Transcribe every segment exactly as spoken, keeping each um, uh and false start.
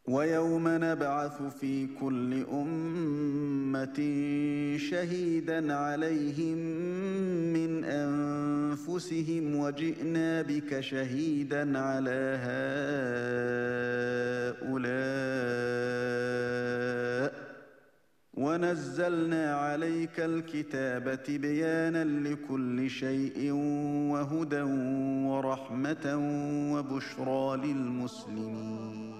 ويوم نبعث في كل أمة شهيدا عليهم من أنفسهم وجئنا بك شهيدا على هؤلاء ونزلنا عليك الكتاب تبيانا لكل شيء وهدى ورحمة وبشرى للمسلمين.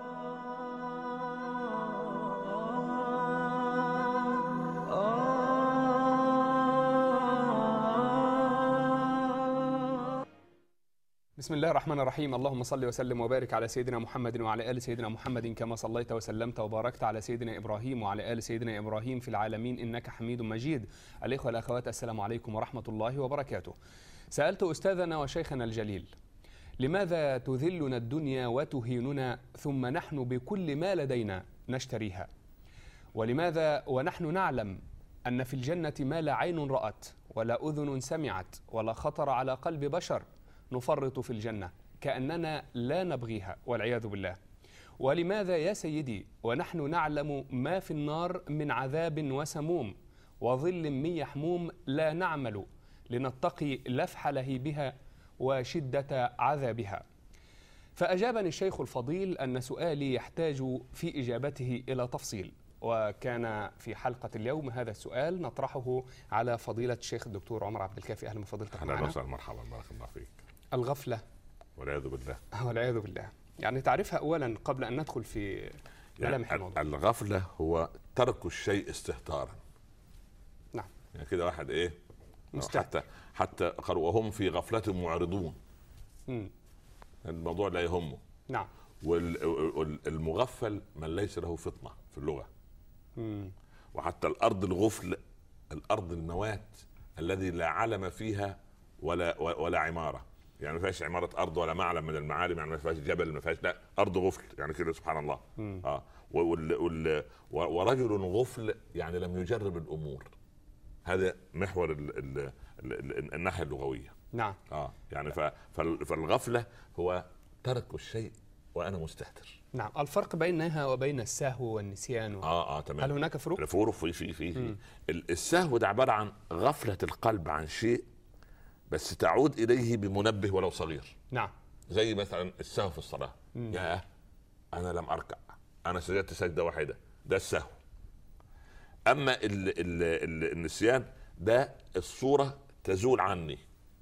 بسم الله الرحمن الرحيم. اللهم صل وسلم وبارك على سيدنا محمد وعلى آل سيدنا محمد كما صليت وسلمت وباركت على سيدنا إبراهيم وعلى آل سيدنا إبراهيم في العالمين إنك حميد مجيد. الإخوة والأخوات، السلام عليكم ورحمة الله وبركاته. سألت أستاذنا وشيخنا الجليل: لماذا تذلنا الدنيا وتهيننا ثم نحن بكل ما لدينا نشتريها؟ ولماذا ونحن نعلم أن في الجنة ما لا عين رأت ولا أذن سمعت ولا خطر على قلب بشر نفرط في الجنة كأننا لا نبغيها والعياذ بالله؟ ولماذا يا سيدي ونحن نعلم ما في النار من عذاب وسموم وظل من يحموم لا نعمل لنتقي لفح لهيبها وشدة عذابها؟ فأجابني الشيخ الفضيل أن سؤالي يحتاج في إجابته إلى تفصيل، وكان في حلقة اليوم هذا السؤال نطرحه على فضيلة الشيخ الدكتور عمر عبد الكافي. أهلا بفضيلتك معنا. أهلا وسهلا، مرحبا، بارك الله فيك. الغفلة والعياذ بالله. والعياذ بالله، يعني تعرفها أولا قبل أن ندخل في ملامح يعني الموضوع. الغفلة هو ترك الشيء استهتارا. نعم. يعني كده واحد إيه مستهتر. حتى حتى قالوا وهم في غفلة معرضون. مم. الموضوع لا يهمه. نعم. والمغفل من ليس له فطنة في اللغة. مم. وحتى الأرض الغفل، الأرض الموات الذي لا علم فيها ولا ولا عمارة. يعني ما فيهاش عمارة أرض ولا معلم من المعالم، يعني ما فيهاش جبل، ما فيهاش، لا، أرض غفل يعني كده، سبحان الله. مم. اه وال وال ورجل غفل يعني لم يجرب الأمور. هذا محور ال ال ال ال الناحية اللغوية. نعم. اه يعني فالغفلة هو ترك الشيء وأنا مستهتر. نعم. الفرق بينها وبين السهو والنسيان و... اه اه تمام. هل هناك فروق؟ الفروق في في في, في. السهو ده عبارة عن غفلة القلب عن شيء بس تعود إليه بمنبه ولو صغير. نعم. زي مثلا السهو في الصلاة. يا أنا لم أركع، أنا سجدت سجدة واحدة، ده السهو. أما ال ال ال النسيان ده الصورة تزول عني،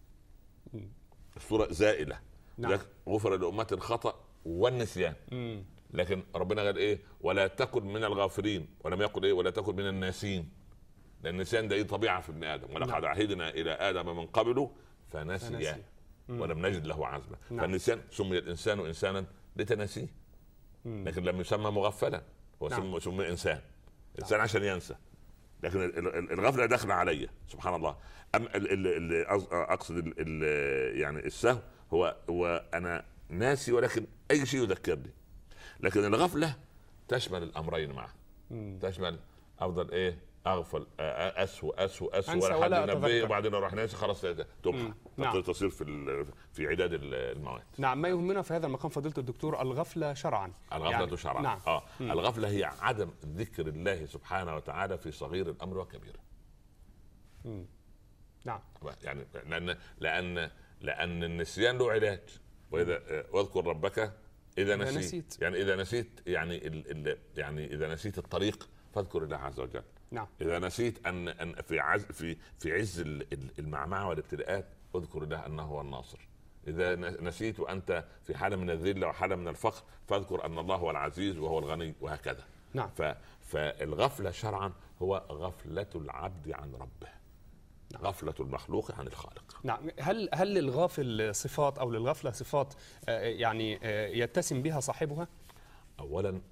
الصورة زائلة. نعم. غفر لأمة الخطأ والنسيان. مم. لكن ربنا قال إيه؟ ولا تكن من الغافلين، ولم يقل إيه؟ ولا تكن من الناسين. لأن النسيان ده إيه؟ طبيعة في ابن آدم. ولقد عهدنا إلى آدم من قبله فنسي ولم نجد له عزما. نعم. فالنسيان سمي الإنسان إنسانا لتناسيه، لكن لم يسمى مغفلا، هو نعم. سمي إنسان إنسان نعم. عشان ينسى. لكن الغفلة داخلة علي، سبحان الله. أم أقصد ال ال يعني السهو هو هو أنا ناسي ولكن أي شيء يذكرني. لكن الغفلة تشمل الأمرين معا. تشمل أفضل إيه؟ اغفل، اسهو اسهو اسهو ولا حد ينبه، وبعدين اروح ناسي، خلاص تمحى. نعم. تصير في في عداد المواد. نعم. ما يهمنا في هذا المقام فضيلة الدكتور الغفلة شرعا. الغفلة يعني شرعا. نعم. اه مم. الغفلة هي عدم ذكر الله سبحانه وتعالى في صغير الامر وكبيره. مم. نعم. يعني لان لان لان النسيان له علاج. واذا واذكر ربك اذا نسيت. نسيت يعني اذا نسيت يعني ال ال يعني اذا نسيت الطريق فاذكر الله عز وجل. نعم. إذا نسيت أن أن في عز في في عز المعمعة والابتلاءات اذكر الله أنه هو الناصر. إذا نسيت وأنت في حالة من الذلة وحالة من الفقر فاذكر أن الله هو العزيز وهو الغني، وهكذا. نعم. فالغفلة شرعا هو غفلة العبد عن ربه. نعم. غفلة المخلوق عن الخالق. نعم. هل هل للغافل صفات أو للغفلة صفات يعني يتسم بها صاحبها؟ أولا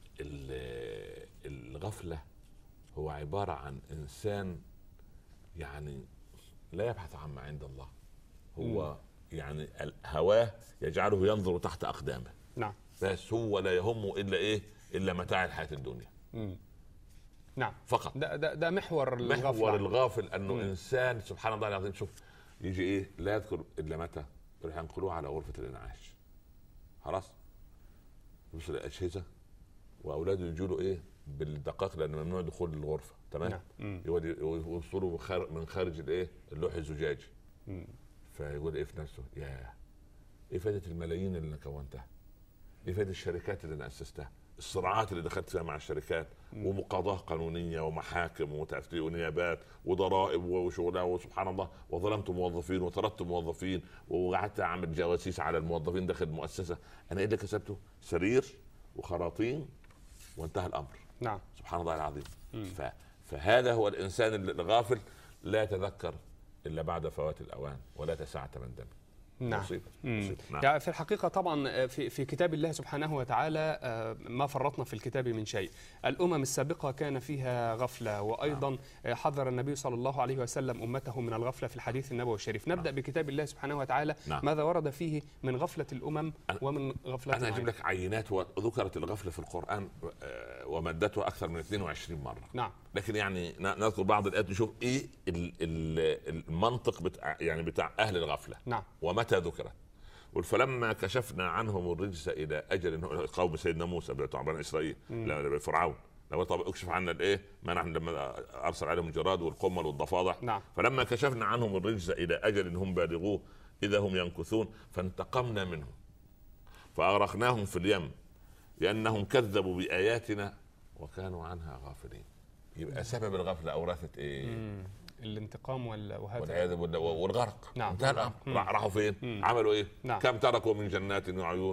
الغفلة هو عبارة عن إنسان يعني لا يبحث عما عند الله. هو مم. يعني هواه يجعله ينظر تحت أقدامه. نعم. بس هو لا يهمه إلا إيه؟ إلا متاع الحياة الدنيا. مم. نعم. فقط. ده, ده, ده محور الغافل. محور الغافل أنه مم. إنسان سبحان الله العظيم. شوف يجي إيه؟ لا يذكر إلا متى يروح ينقلوه على غرفة الإنعاش. خلاص يبص الاجهزه واولاده يجوا له ايه بالدقائق لان ممنوع دخول الغرفه، تمام؟ نعم. يوصلوا من خارج الايه اللوح الزجاجي. مم. فيقول ايه في نفسه، يا ايه فائده الملايين اللي انا كونتها؟ ايه فائده الشركات اللي انا اسستها؟ الصراعات اللي دخلت فيها مع الشركات، مم. ومقاضاه قانونيه ومحاكم وتفتيش ونيابات وضرائب وشغلها، وسبحان الله، وظلمت موظفين وطردت موظفين وقعدت اعمل جواسيس على الموظفين داخل المؤسسه. انا ايه اللي كسبته؟ سرير وخراطيم وانتهى الامر. نعم. سبحان الله العظيم. ف... فهذا هو الانسان الغافل، لا يتذكر الا بعد فوات الاوان ولا تسعة من دم. نعم. نعم. يعني في الحقيقة طبعا في في كتاب الله سبحانه وتعالى ما فرطنا في الكتاب من شيء. الأمم السابقة كان فيها غفلة، وأيضا نعم. حذر النبي صلى الله عليه وسلم أمته من الغفلة في الحديث النبوي الشريف. نبدأ نعم. بكتاب الله سبحانه وتعالى. نعم. ماذا ورد فيه من غفلة الأمم ومن غفلة أنا أجيب لك عينات، وذكرت الغفلة في القرآن ومدتها أكثر من اثنين وعشرين مرة. نعم. لكن يعني نذكر بعض الآيات نشوف إيه المنطق بتاع يعني بتاع أهل الغفلة. نعم. ومتى ذكرت. فلما كشفنا عنهم الرجس الى اجل، قوم سيدنا موسى بتوع بني اسرائيل فرعون، لو طب اكشف عنا الايه ما نحن لما ارسل عليهم الجراد والقمل والضفادع. نعم. فلما كشفنا عنهم الرجس الى اجل هم بالغوه اذا هم ينكثون فانتقمنا منهم فاغرقناهم في اليم لانهم كذبوا باياتنا وكانوا عنها غافلين. يبقى سبب الغفله اورثت ايه؟ مم. الانتقام وهذا والغرق. نعم. انتهى الامر. راحوا فين؟ مم. عملوا ايه؟ نعم. كم تركوا من جنات وعيون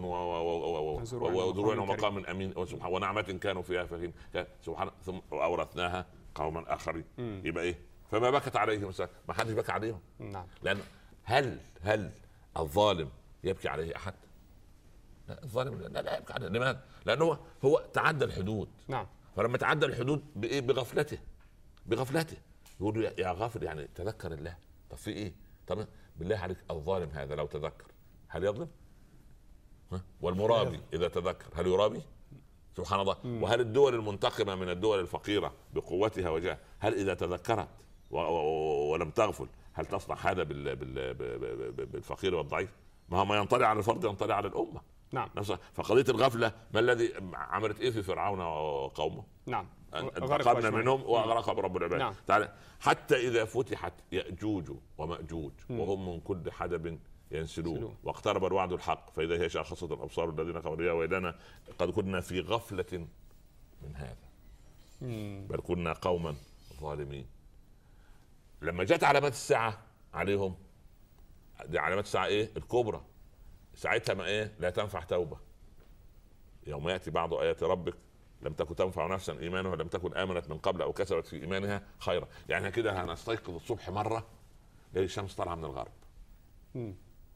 وزروع ومقام امين ونعمه كانوا فيها فاكهين سبحان، ثم اورثناها قوما اخرين. يبقى ايه؟ فما بكت عليهم، ما حدش بكى عليهم. نعم. لان هل هل الظالم يبكي عليه احد؟ لا، الظالم لا, لا يبكي عليه. لماذا؟ لانه هو تعدى الحدود. نعم. فلما تعدى الحدود بايه؟ بغفلته بغفلته يقولوا يا غافل يعني تذكر الله. طب في ايه؟ طب بالله عليك الظالم هذا لو تذكر هل يظلم؟ ها؟ والمرابي اذا تذكر هل يرابي؟ سبحان الله. مم. وهل الدول المنتقمه من الدول الفقيره بقوتها وجاه هل اذا تذكرت و- و- ولم تغفل هل تصنع هذا بال- بال- بال- بالفقير والضعيف؟ ما هو ما ينطلي على الفرد ينطلي على الامه. نعم. فقضيه الغفله ما الذي عملت ايه في فرعون وقومه؟ نعم. انتقمنا منهم واغرقهم رب العباد. نعم. تعالى حتى اذا فتحت ياجوج وماجوج وهم من كل حدب ينسلون واقترب الوعد الحق فاذا هي شاخصه الابصار الذين كفروا ويلنا قد كنا في غفله من هذا بل كنا قوما ظالمين. لما جت علامات الساعه عليهم، دي علامات الساعه ايه الكبرى، ساعتها ما ايه لا تنفع توبه. يوم ياتي بعض ايات ربك لم تكن تنفع نفسا ايمانها لم تكن امنت من قبل او كسبت في ايمانها خيرا. يعني كده هنستيقظ الصبح مره لقي الشمس طالعه من الغرب. م.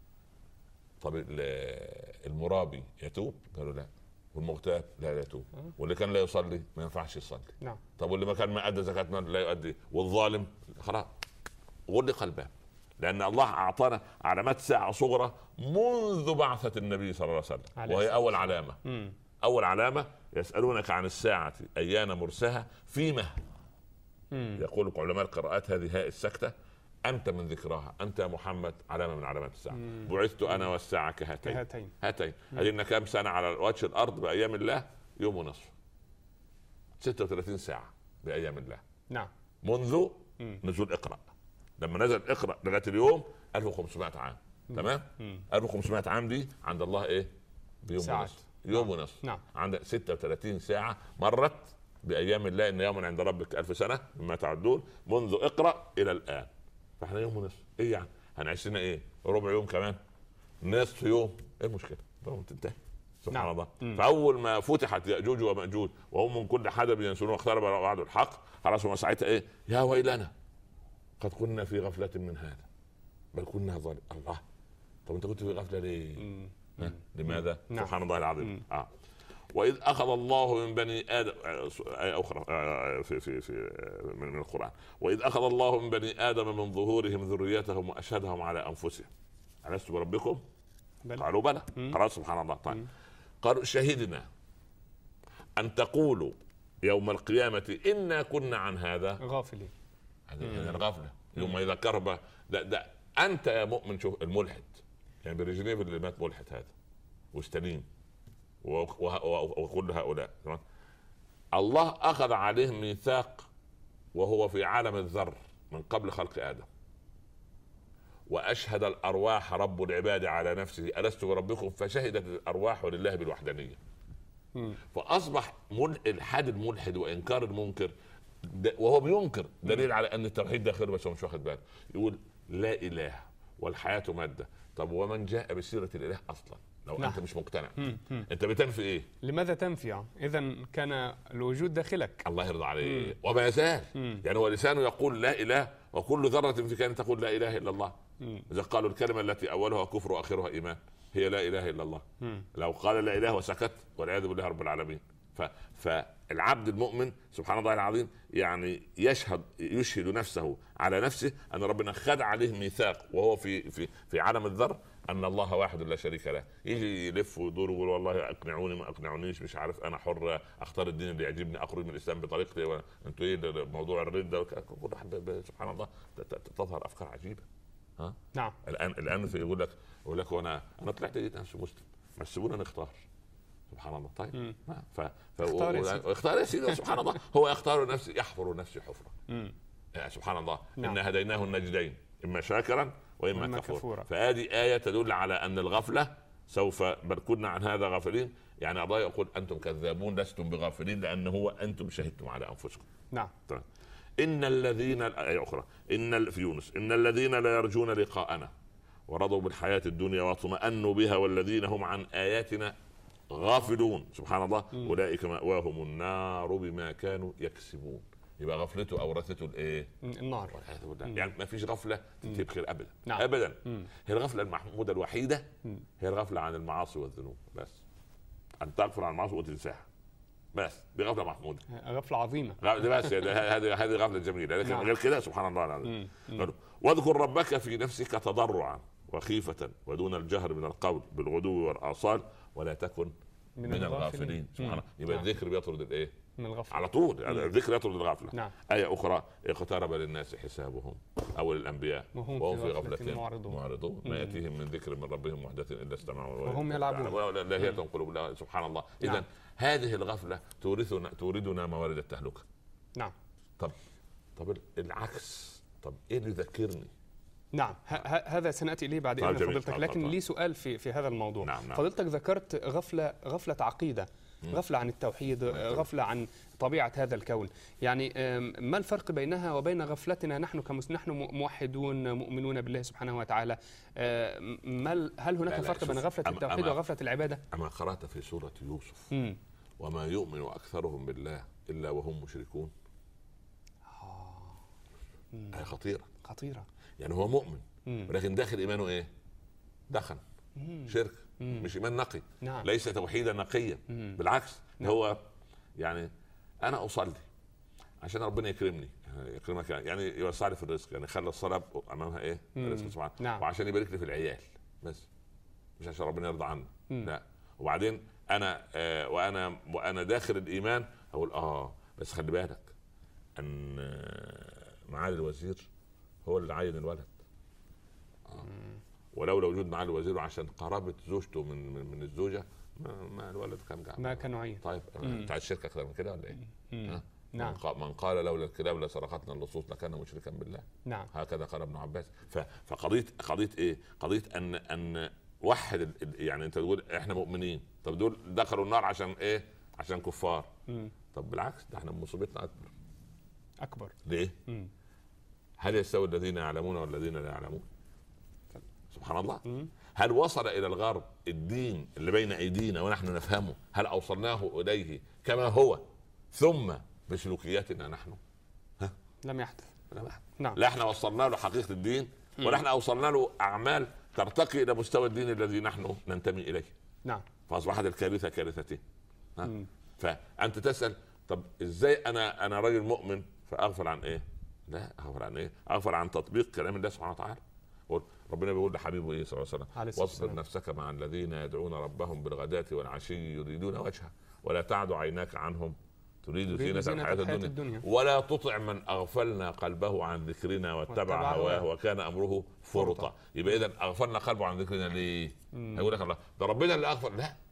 طب المرابي يتوب؟ قالوا لا. والمغتاب لا لا يتوب. واللي كان لا يصلي ما ينفعش يصلي. نعم. طب واللي ما كان ما ادى زكاه مال لا يؤدي. والظالم خلاص غلق الباب، لان الله اعطانا علامات ساعه صغرى منذ بعثه النبي صلى الله عليه وسلم عليه وهي اول علامه. م. اول علامه يسالونك عن الساعه ايان مرساها فيما مم. يقول علماء القراءات هذه هاء السكته انت من ذكراها انت يا محمد علامه من علامات الساعه. مم. بعثت انا والساعه كهاتين هاتين هاتين هذه كم سنه على وجه الارض بايام الله؟ يوم ونصف، ستة وثلاثين ساعه بايام الله. نعم. منذ مم. نزول اقرا، لما نزل اقرا لغايه اليوم ألف وخمسمائة عام. مم. تمام. مم. ألف وخمسمائة عام دي عند الله ايه؟ بيوم ونصف. يوم نعم. ونصف. نعم. عندك ستة وثلاثين ساعة مرت بأيام الله إن يوما عند ربك ألف سنة مما تعدون منذ اقرأ إلى الآن. فإحنا يوم ونصف. إيه يعني؟ هنعيش لنا إيه؟ ربع يوم كمان؟ نصف يوم؟ إيه المشكلة؟ طبعا تنتهي. سبحان نعم. الله. مم. فأول ما فتحت يأجوج ومأجوج وهم من كل حدب ينسلون واقترب وعد الحق خلاص هم ساعتها إيه؟ يا ويلنا قد كنا في غفلة من هذا بل كنا ظالمين. الله. طب أنت كنت في غفلة ليه؟ مم. لماذا؟ نعم. سبحان الله العظيم. آه. وإذ أخذ الله من بني آدم آية أخرى في في في من القرآن وإذ أخذ الله من بني آدم من ظهورهم ذريتهم وأشهدهم على أنفسهم ألست بربكم؟ بل. قالوا بلى. قال سبحان الله. طيب. قالوا شهدنا أن تقولوا يوم القيامة إنا كنا عن هذا غافلين. هذه الغفلة يوم يذكر ده, ده أنت يا مؤمن. شوف الملحد يعني برجليه اللي مات ملحد هذا واستنين وكل هؤلاء. الله اخذ عليهم ميثاق وهو في عالم الذر من قبل خلق ادم، واشهد الارواح رب العباد على نفسه الست بربكم، فشهدت الارواح لله بالوحدانيه. فاصبح الحاد الملحد وانكار المنكر وهو بينكر دليل على ان التوحيد ده خير، بس هو مش واخد باله. يقول لا اله والحياه ماده. طب ومن جاء بسيره الاله اصلا لو نعم. انت مش مقتنع مم. مم. انت بتنفي ايه؟ لماذا تنفي؟ اذا كان الوجود داخلك. الله يرضى عليه. وما يزال يعني هو لسانه يقول لا اله، وكل ذره في كان تقول لا اله الا الله. مم. اذا قالوا الكلمه التي اولها كفر واخرها ايمان هي لا اله الا الله. مم. لو قال لا اله وسكت والعياذ بالله رب العالمين. ف... فالعبد المؤمن سبحان الله العظيم يعني يشهد يشهد نفسه على نفسه ان ربنا خد عليه ميثاق وهو في في في عالم الذر ان الله واحد لا شريك له. يجي يلف ويدور ويقول والله اقنعوني ما اقنعونيش مش عارف، انا حر اختار الدين اللي يعجبني، اخرج من الاسلام بطريقتي، انتوا ايه موضوع الرده. سبحان الله تظهر افكار عجيبه. ها نعم. الان الان في يقول لك يقول لك وانا انا طلعت لقيت نفسي مسلم، ما سيبونا نختار. سبحان الله. طيب ف... ف... اختار يا اختار يا سيدي. سبحان الله هو يختار نفسه يحفر نفسه حفره. يعني سبحان الله. نعم. إن هديناه النجدين إما شاكرا وإما كفورا. فهذه آية تدل على أن الغفلة سوف بل كنا عن هذا غافلين. يعني الله يقول أنتم كذابون لستم بغافلين لأن هو أنتم شهدتم على أنفسكم. نعم. طيب. إن الذين آية أخرى إن في يونس إن الذين لا يرجون لقاءنا ورضوا بالحياة الدنيا واطمأنوا بها والذين هم عن آياتنا غافلون. سبحان الله. م. أولئك مأواهم النار بما كانوا يكسبون. يبقى غفلته اورثته الايه؟ النار. يعني ما فيش غفله تجيب خير ابدا. نعم. ابدا. مم. هي الغفله المحموده الوحيده مم. هي الغفله عن المعاصي والذنوب بس. ان تغفل عن المعاصي وتنساها بس، دي غفله محموده، غفله عظيمه. بس هذه هذه غفله جميله. لكن نعم. غير كده سبحان الله العظيم. واذكر ربك في نفسك تضرعا وخيفه ودون الجهر من القول بالغدو والآصال ولا تكن من, من الغافلين. سبحان الله. يبقى نعم. الذكر بيطرد الايه؟ من الغفلة. على طول. يعني الذكر يطرد الغفلة. نعم. آية أخرى اقترب للناس حسابهم أو للأنبياء وهم في غفلة معرضون, معرضون. ما يأتيهم من ذكر من ربهم محدث إلا استمعوا وهم يلعبون لاهية قلوبهم. سبحان الله. إذن نعم. هذه الغفلة تورثنا توردنا موارد التهلكة. نعم. طب طب العكس، طب إيه اللي يذكرني؟ نعم هذا سنأتي إليه بعد إذن فضيلتك، لكن لي سؤال في في هذا الموضوع. نعم نعم. فضيلتك ذكرت غفلة غفلة عقيدة، غفلة عن التوحيد، غفلة عن طبيعة هذا الكون. يعني ما الفرق بينها وبين غفلتنا نحن كمسلمين؟ نحن موحدون مؤمنون بالله سبحانه وتعالى. ما هل هناك فرق بين غفلة التوحيد وغفلة العبادة؟ أما قرأت في سورة يوسف م. وما يؤمن أكثرهم بالله إلا وهم مشركون. آه. خطيرة خطيرة. يعني هو مؤمن مم. ولكن داخل إيمانه إيه؟ دخن مم. شرك مم. مش إيمان نقي. نعم. ليس توحيدا نقيا. مم. بالعكس. نعم. هو يعني أنا أصلي عشان ربنا يكرمني يكرمك يعني يوسع لي في الرزق، يعني خلى الصلاة أمامها إيه؟ الرزق سبحانه. نعم. وعشان يبارك لي في العيال بس، مش عشان ربنا يرضى عني. لا. وبعدين أنا آه وأنا وأنا داخل الإيمان أقول آه بس خلي بالك أن معالي الوزير هو اللي عين الولد. آه. ولولا وجود معالي الوزير عشان قرابة زوجته من من, من الزوجة ما, ما الولد كان قاعد ما كانوا عين. طيب انت عايز الشركة اكثر من كده ولا ايه؟ آه. نعم. من قال لولا الكلاب لسرقتنا اللصوص لكان مشركا بالله. نعم. هكذا قال ابن عباس. فقضية قضية ايه؟ قضية ان ان وحد يعني انت تقول احنا مؤمنين، طب دول دخلوا النار عشان ايه؟ عشان كفار. مم. طب بالعكس ده احنا مصيبتنا اكبر. اكبر. ليه؟ مم. هل يستوي الذين يعلمون والذين لا يعلمون؟ سبحان الله. مم. هل وصل الى الغرب الدين اللي بين ايدينا ونحن نفهمه؟ هل اوصلناه اليه كما هو ثم بسلوكياتنا نحن؟ ها؟ لم يحدث. لم يحدث. نعم. لا احنا وصلنا له حقيقة الدين ولا احنا اوصلنا له اعمال ترتقي الى مستوى الدين الذي نحن ننتمي اليه. نعم. فاصبحت الكارثة كارثتين. ها؟ فانت تسأل طب ازاي انا انا رجل مؤمن فاغفل عن ايه؟ لا اغفل عن ايه؟ اغفل عن تطبيق كلام الله سبحانه وتعالى. ربنا بيقول لحبيبه ايه صلى الله عليه وسلم واصبر نفسك مع الذين يدعون ربهم بالغداة والعشي يريدون وجهه ولا تعد عيناك عنهم تريد زينة الحياة الدنيا. الدنيا ولا تطع من اغفلنا قلبه عن ذكرنا واتبع هواه وكان امره فرطا. يبقى اذا اغفلنا قلبه عن ذكرنا ليه؟ هيقول لك الله ده ربنا اللي اغفل. لا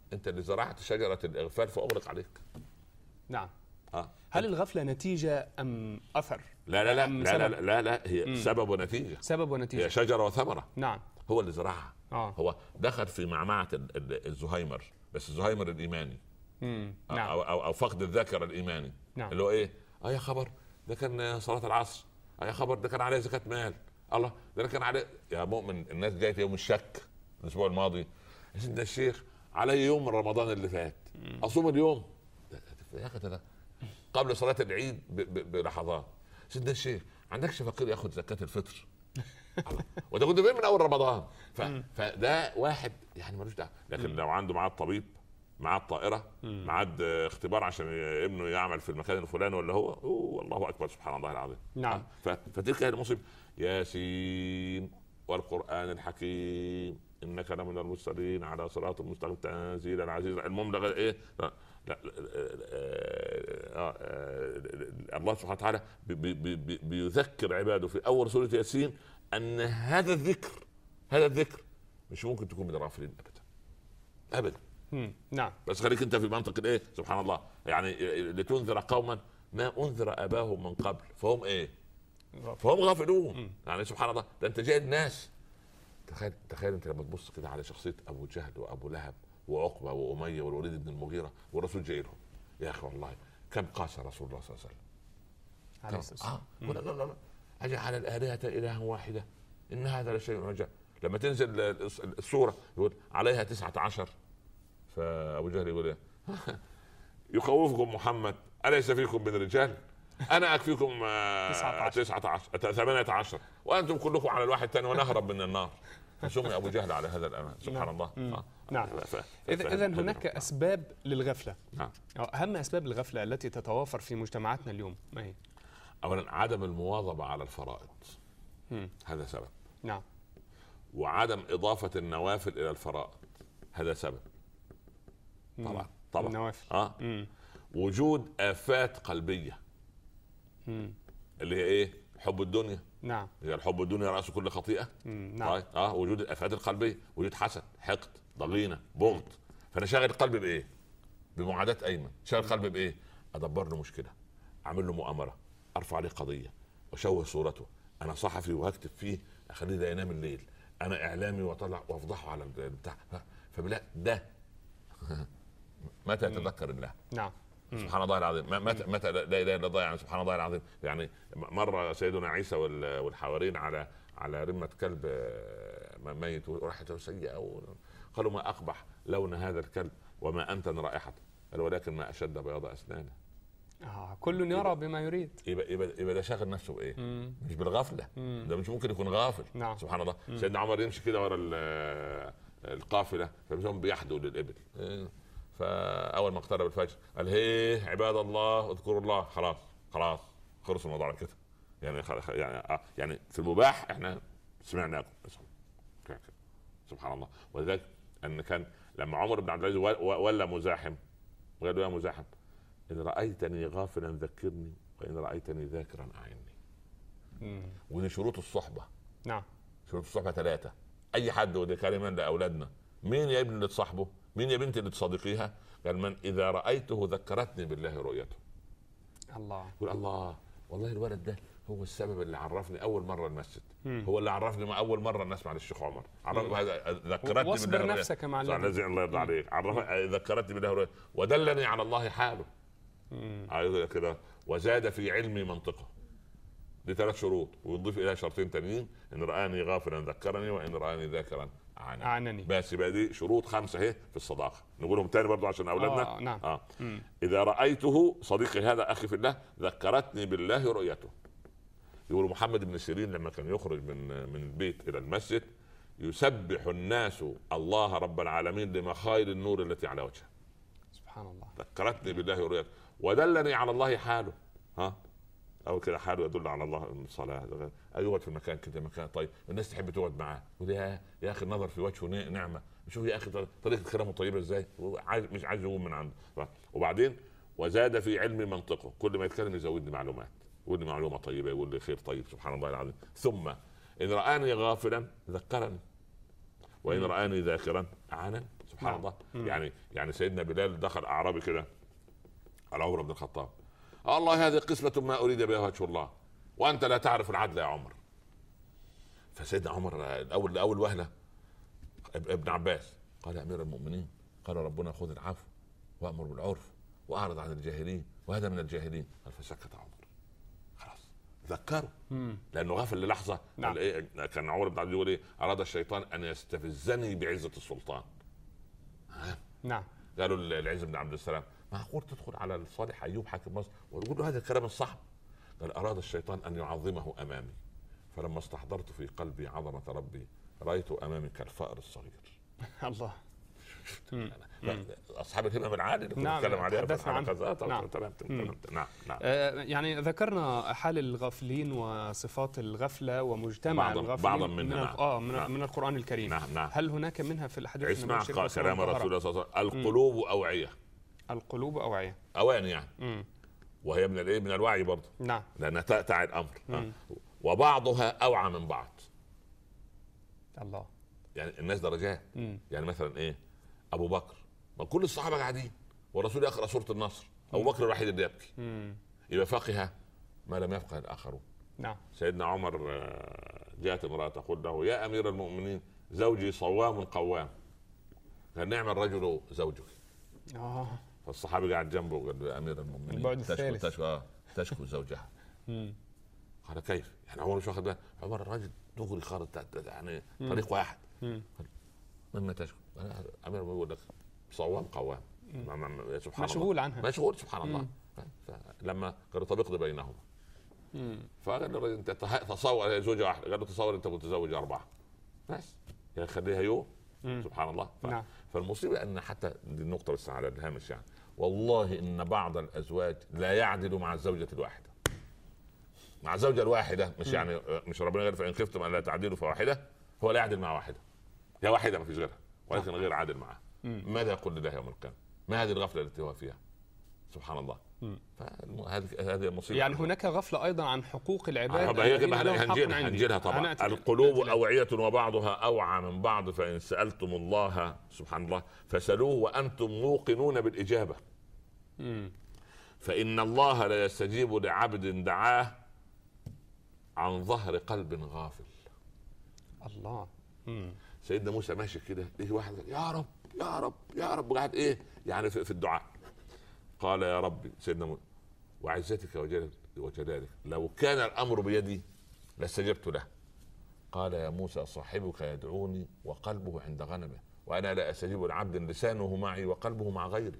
انت اللي زرعت شجره الاغفال فاغلق عليك. نعم. آه. هل الغفله نتيجه ام اثر؟ لا لا لا لا, لا لا لا لا هي مم. سبب ونتيجه. سبب ونتيجه. هي شجره وثمره. نعم. هو اللي زرعها. آه. هو دخل في معمعه الزهايمر، بس الزهايمر الايماني. مم. نعم. أو, أو, او فقد الذاكره الايماني. نعم. اللي هو ايه؟ اه يا خبر ده كان صلاه العصر، اه يا خبر ده كان عليه زكاه مال، الله ده كان عليه. يا مؤمن الناس جايه يوم الشك الاسبوع الماضي، يا سيدنا الشيخ علي يوم من رمضان اللي فات اصوم اليوم يا اخي ده قبل صلاه العيد بلحظات. سيدنا الشيخ عندكش فقير ياخذ زكاه الفطر؟ وده كنت فين من اول رمضان؟ ف... فده واحد يعني ملوش دعوه. لكن لو عنده معاه الطبيب، معاه الطائره، معاه اختبار عشان ابنه يعمل في المكان الفلاني ولا هو أوه الله اكبر سبحان الله العظيم. نعم. ف... فتلك هي المصيبه. ياسين والقران الحكيم انك لمن المرسلين على صراط مستقيم تنزيل العزيز. المهم ده ايه؟ لا لا الله سبحانه وتعالى بي بي بي بيذكر عباده في اول سوره ياسين ان هذا الذكر هذا الذكر مش ممكن تكون من الغافلين ابدا ابدا. نعم. بس خليك انت في منطق الايه سبحان الله، يعني لتنذر قوما ما انذر اباهم من قبل فهم ايه؟ فهم غافلون. يعني سبحان الله ده انت جاي الناس. تخيل تخيل انت لما تبص كده على شخصيه ابو جهل وابو لهب وعقبه واميه والوليد بن المغيره والرسول جاي لهم. يا اخي والله كم قاس رسول الله صلى الله عليه وسلم. اه لا لا لا اجعل الالهه الها واحده ان هذا لشيء عجاب. لما تنزل السوره يقول عليها تسعة عشر، فابو جهل يقول ايه؟ يخوفكم محمد اليس فيكم من رجال؟ انا اكفيكم تسعة عشر ثمانية عشر وانتم كلكم على الواحد الثاني ونهرب من النار. فسمي ابو جهل على هذا الامر سبحان الله. آه. نعم. اذا اذا هناك اسباب للغفله. نعم. اهم اسباب الغفله التي تتوافر في مجتمعاتنا اليوم ما هي؟ اولا عدم المواظبه على الفرائض. مم. هذا سبب. نعم. وعدم اضافه النوافل الى الفرائض هذا سبب. طبعا طبعا النوافل. اه مم. وجود آفات قلبيه. مم. اللي هي ايه؟ حب الدنيا. نعم. هي الحب الدنيا رأس كل خطيئة. نعم. طيب. اه وجود الآفات القلبية، وجود حسد، حقد، ضغينة، بغض. فأنا شاغل قلبي بإيه؟ بمعاداة أيمن. شاغل قلبي بإيه؟ أدبر له مشكلة، أعمل له مؤامرة، أرفع عليه قضية، أشوه صورته. أنا صحفي وهكتب فيه أخليه ده ينام الليل. أنا إعلامي وأطلع وأفضحه على البتاع. فبلا ده متى يتذكر الله؟ نعم. سبحان الله العظيم. متى متى لا اله الا الله. يعني سبحان الله العظيم. يعني مر سيدنا عيسى والحواريين على على رمه كلب ميت وريحته سيئه، قالوا ما اقبح لون هذا الكلب وما انتن رائحته، قال ولكن ما اشد بياض اسنانه. اه كل يرى بما يريد. يبقى يبقى يبقى ده شاغل نفسه بايه؟ مم. مش بالغفله. مم. ده مش ممكن يكون غافل. نعم. سبحان الله. مم. سيدنا عمر يمشي كده ورا القافله فبيهم بيحدوا للابل. فاول ما اقترب الفجر قال هي عباد الله اذكروا الله. خلاص خلاص خلص الموضوع كده. يعني يعني يعني في المباح احنا سمعناكم. سبحان الله. ولذلك ان كان لما عمر بن عبد العزيز ولا مزاحم قال له يا مزاحم ان رايتني غافلا ذكرني وان رايتني ذاكرا اعني. ودي شروط الصحبه. نعم. شروط الصحبه ثلاثه. اي حد ودي كلمه لاولادنا. مين يا ابني اللي تصاحبه؟ مين يا بنتي اللي تصدقيها؟ قال من اذا رايته ذكرتني بالله رؤيته. الله. يقول الله والله الولد ده هو السبب اللي عرفني اول مره المسجد. مم. هو اللي عرفني ما اول مره الناس مع الشيخ عمر. ذكرتني بالله. واصبر نفسك مع الذي الله يرضى عليك. ذكرتني بالله رؤيته ودلني على الله حاله. ايضا كده وزاد في علمي منطقه. دي ثلاث شروط ويضيف اليها شرطين تانيين ان رآني غافلا ذكرني وان رآني ذاكرا عنني. بس يبقى دي شروط خمسه اهي في الصداقه. نقولهم تاني برضو عشان اولادنا. آه نعم. آه. اذا رايته صديقي هذا اخي في الله ذكرتني بالله رؤيته. يقول محمد بن سيرين لما كان يخرج من من البيت الى المسجد يسبح الناس الله رب العالمين لمخايل النور التي على وجهه. سبحان الله. ذكرتني بالله رؤيته ودلني على الله حاله. ها او كده حاله يدل على الله الصلاه. يقعد في مكان كده مكان طيب الناس تحب تقعد معاه. وده يا اخي النظر في وجهه نعمه. شوف يا اخي طريقه كلامه طيبه ازاي. عايز مش عايز يقوم من عنده. وبعدين وزاد في علم منطقه. كل ما يتكلم يزودني معلومات. يقول لي معلومه طيبه يقول لي خير طيب. سبحان الله العظيم. ثم ان رآني غافلا ذكرني وان رآني ذاكرا اعانني. سبحان نعم. الله. مم. يعني يعني سيدنا بلال دخل اعرابي كده على عمر بن الخطاب، الله هذه قسمة ما اريد بها وجه الله وانت لا تعرف العدل يا عمر. فسيدنا عمر اول اول وهله ابن عباس قال يا امير المؤمنين قال ربنا خذ العفو وامر بالعرف واعرض عن الجاهلين وهذا من الجاهلين. قال فسكت عمر، خلاص ذكره لانه غفل للحظه. نعم. كان عمر بن عبد يقول ايه؟ اراد الشيطان ان يستفزني بعزه السلطان. ها؟ نعم. قالوا العز بن عبد السلام معقول تدخل على الصالح ايوب حاكم مصر وتقول له هذا الكلام الصعب؟ قال اراد الشيطان ان يعظمه امامي فلما استحضرت في قلبي عظمه ربي رايت امامي كالفأر الصغير. الله. اصحاب الهمم العالي اللي كنا نعم. نتكلم عليها في تحدثنا عنه. الحلقات. نعم. نعم نعم. آه يعني ذكرنا حال الغافلين وصفات الغفله ومجتمع بعضاً- الغافلين بعضاً منها، من نعم. ال- اه من, نعم. من القران الكريم. نعم نعم. هل هناك منها في الحديث؟ اسمع كلام رسول الله صلى الله عليه وسلم، القلوب اوعيه. القلوب اوعيه. اواني يعني. مم. وهي من الايه؟ من الوعي برضه. نعم. لانها تأتعي الامر. مم. وبعضها اوعى من بعض. الله. يعني الناس درجات. مم. يعني مثلا ايه؟ ابو بكر ما كل الصحابه قاعدين والرسول يقرا سوره النصر، ابو بكر الوحيد اللي يبكي. مم. يبقى فقه ما لم يفقه الاخرون. نعم. سيدنا عمر آه، جاءت امراه تقول له يا امير المؤمنين زوجي صوام قوام. قال نعم الرجل زوجك. اه. فالصحابي قاعد جنبه قال له يا امير المؤمنين البعد تشكو الثالث. تشكو آه، تشكو زوجها. مم. قال كيف؟ يعني عمر مش واخد باله. عمر الراجل دغري خالد يعني طريق واحد. مم. مما تشكو؟ أنا امير بيقول لك صوام قوام. ما- ما- ما- سبحان مشغول الله. عنها. مشغول سبحان الله. مم. فلما قالوا طب اقضي بينهما. مم. فقال له انت تصور هي زوجه واحده، قال له تصور انت متزوج اربعه بس يعني خليها يوم. مم. سبحان الله. ف... نعم. فالمصيبه ان حتى دي النقطه بس على الهامش يعني والله ان بعض الازواج لا يعدل مع الزوجه الواحده. مع الزوجه الواحده مش مم. يعني مش ربنا قال فان خفتم ان لا تعدلوا فواحده، هو لا يعدل مع واحده، هي واحده ما فيش غيرها ولكن غير عادل معها. مم. ماذا يقول لله يوم القيامه؟ ما هذه الغفله التي هو فيها؟ سبحان الله. مم. فهذه هذه المصيبه. يعني هناك غفله ايضا عن حقوق العباد. آه، هي الذين كده لهم حق هنجيلها عندي. هنجيلها طبعا. هنأتي- القلوب نأتي لها. أوعية وبعضها أوعى من بعض فإن سألتم الله سبحان الله فسألوه وأنتم موقنون بالإجابة. مم. فإن الله لا يستجيب لعبد دعاه عن ظهر قلب غافل. الله. مم. سيدنا موسى ماشي كده يجي واحد يا رب يا رب يا رب قاعد ايه يعني في في الدعاء. قال يا ربي سيدنا موسى وعزتك وجلالك وجلالك لو كان الامر بيدي لاستجبت له. قال يا موسى صاحبك يدعوني وقلبه عند غنمه وانا لا استجيب لعبد لسانه معي وقلبه مع غيري.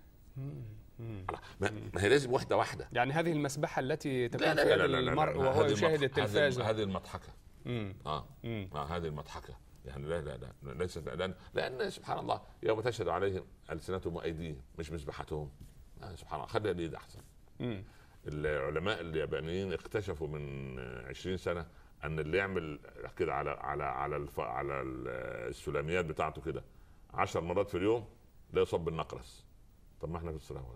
ما ما هي لازم واحده واحده. يعني هذه المسبحه التي لا تكون لا في لا يد لا لا لا المرء لا. وهو هذه يشاهد المضح- التلفاز. هذه هذه المضحكه. مم. اه مم. آه هذه المضحكه يعني لا لا لا ليست لان لان سبحان الله يوم تشهد عليهم السنتهم وايديهم مش مسبحتهم. آه سبحان الله خلي اليد احسن. مم. العلماء اليابانيين اكتشفوا من عشرين سنه ان اللي يعمل كده على على على الف... على السلاميات بتاعته كده عشر مرات في اليوم لا يصاب بالنقرس. طب ما احنا في الصلاه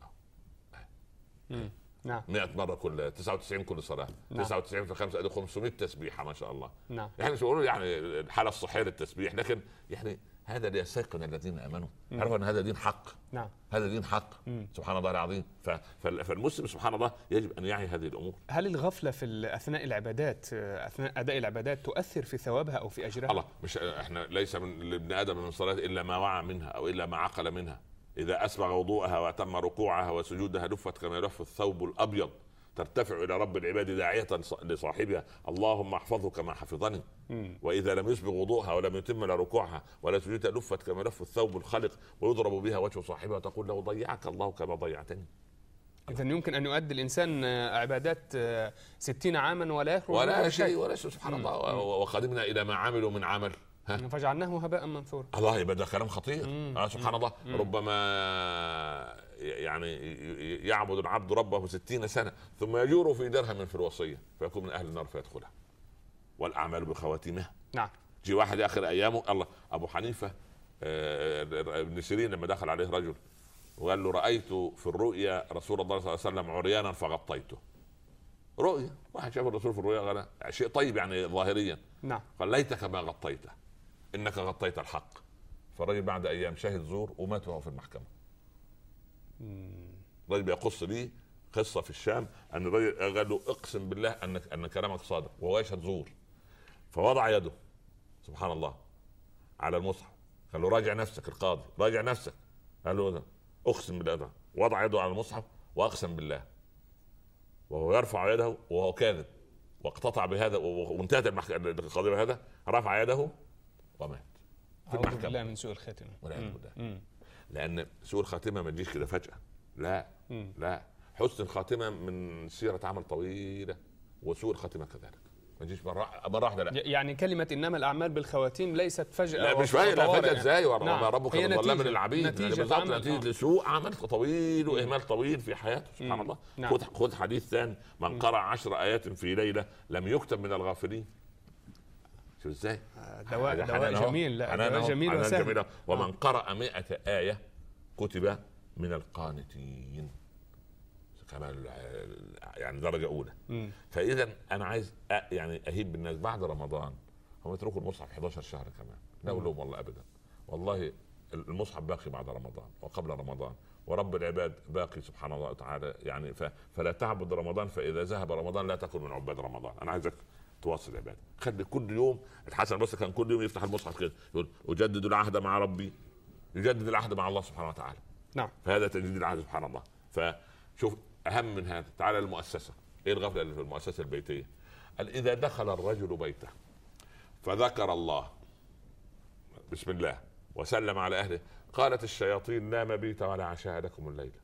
مم. نعم. مئة مره كل تسعة وتسعين كل صلاه. نعم. تسعة وتسعين في خمسة ادي خمسمائة تسبيحه ما شاء الله. نعم. يعني مش بيقولوا يعني الحاله الصحيه للتسبيح لكن يعني هذا ليستيقن الذين امنوا عرفوا ان هذا دين حق. نعم. هذا دين حق. مم. سبحان الله العظيم. ف... فال- فالمسلم سبحان الله يجب ان يعي هذه الامور. هل الغفله في ال- اثناء العبادات اثناء اداء العبادات تؤثر في ثوابها او في اجرها؟ الله مش احنا ليس من لابن ادم من صلاه الا ما وعى منها او الا ما عقل منها. اذا اسبغ وضوءها واتم ركوعها وسجودها لفت كما يلف الثوب الابيض ترتفع الى رب العباد داعيه لصاحبها اللهم احفظه كما حفظني. مم. واذا لم يسبغ وضوءها ولم يتم لا ركوعها ولا سجودها لفت كما يلف الثوب الخلق ويضرب بها وجه صاحبها تقول له ضيعك الله كما ضيعتني. إذا يمكن أن يؤدي الإنسان عبادات ستين عاما ولا يخرج ولا منها شيء بشيء. ولا شيء سبحان مم. الله. وقدمنا الى ما عملوا من عمل ها فجعلناه هباء منثورا. الله يبقى ده كلام خطير. مم. آه سبحان الله. مم. ربما يعني يعبد العبد ربه ستين سنة ثم يجور في درهم في الوصية فيكون من أهل النار فيدخلها والأعمال بخواتيمها. نعم. جي واحد آخر أيامه الله أبو حنيفة آه ابن سيرين لما دخل عليه رجل وقال له رأيت في الرؤيا رسول الله صلى الله عليه وسلم عريانا فغطيته. رؤيا واحد شاف الرسول في الرؤيا قال شيء طيب يعني ظاهريا. نعم. قال ليتك ما غطيته إنك غطيت الحق فالراجل بعد ايام شهد زور ومات وهو في المحكمه. الراجل بيقص لي قصه في الشام ان الراجل قال له اقسم بالله ان ان كلامك صادق وهو يشهد زور، فوضع يده سبحان الله على المصحف، قال له راجع نفسك، القاضي راجع نفسك، قال له اقسم بالله ده. وضع يده على المصحف واقسم بالله وهو يرفع يده وهو كاذب، واقتطع بهذا وانتهت القضيه بهذا، رفع يده ومات في أعوذ المحكمه. بالله من سوء الخاتمه. والعياذ بالله. لان سوء الخاتمه ما تجيش كده فجاه، لا مم. لا، حسن الخاتمه من سيره عمل طويله، وسوء الخاتمه كذلك ما تجيش مره مره واحده. لا يعني كلمه انما الاعمال بالخواتيم ليست فجاه، لا مش فجاه، لا فجاه ازاي؟ وما نعم. ربك ظلام من العبيد، نتيجه, نتيجة, نتيجة لسوء عمل طويل واهمال طويل في حياته سبحان مم. الله. نعم. خذ خذ حديث ثاني، من قرأ عشر ايات في ليله لم يكتب من الغافلين. شو ازاي؟ دواء دواء جميل، لا دواء جميل وسهل. ومن آه. قرأ مئة آية كتب من القانتين، كمان يعني درجة أولى. مم. فإذا أنا عايز يعني أهيب بالناس بعد رمضان هم يتركوا المصحف إحدى عشر شهر كمان، لا أقول لهم والله أبدا، والله المصحف باقي بعد رمضان وقبل رمضان، ورب العباد باقي سبحان الله تعالى يعني. فلا تعبد رمضان، فإذا ذهب رمضان لا تكن من عباد رمضان. أنا عايزك تواصل العباده، خلي كل يوم. الحسن بس كان كل يوم يفتح المصحف كده يقول اجدد العهد مع ربي، يجدد العهد مع الله سبحانه وتعالى. نعم. فهذا تجديد العهد سبحان الله. فشوف اهم من هذا، تعالى المؤسسه، ايه الغفله اللي في المؤسسه البيتيه؟ قال اذا دخل الرجل بيته فذكر الله بسم الله وسلم على اهله قالت الشياطين لا مبيت ولا عشاء لكم الليله.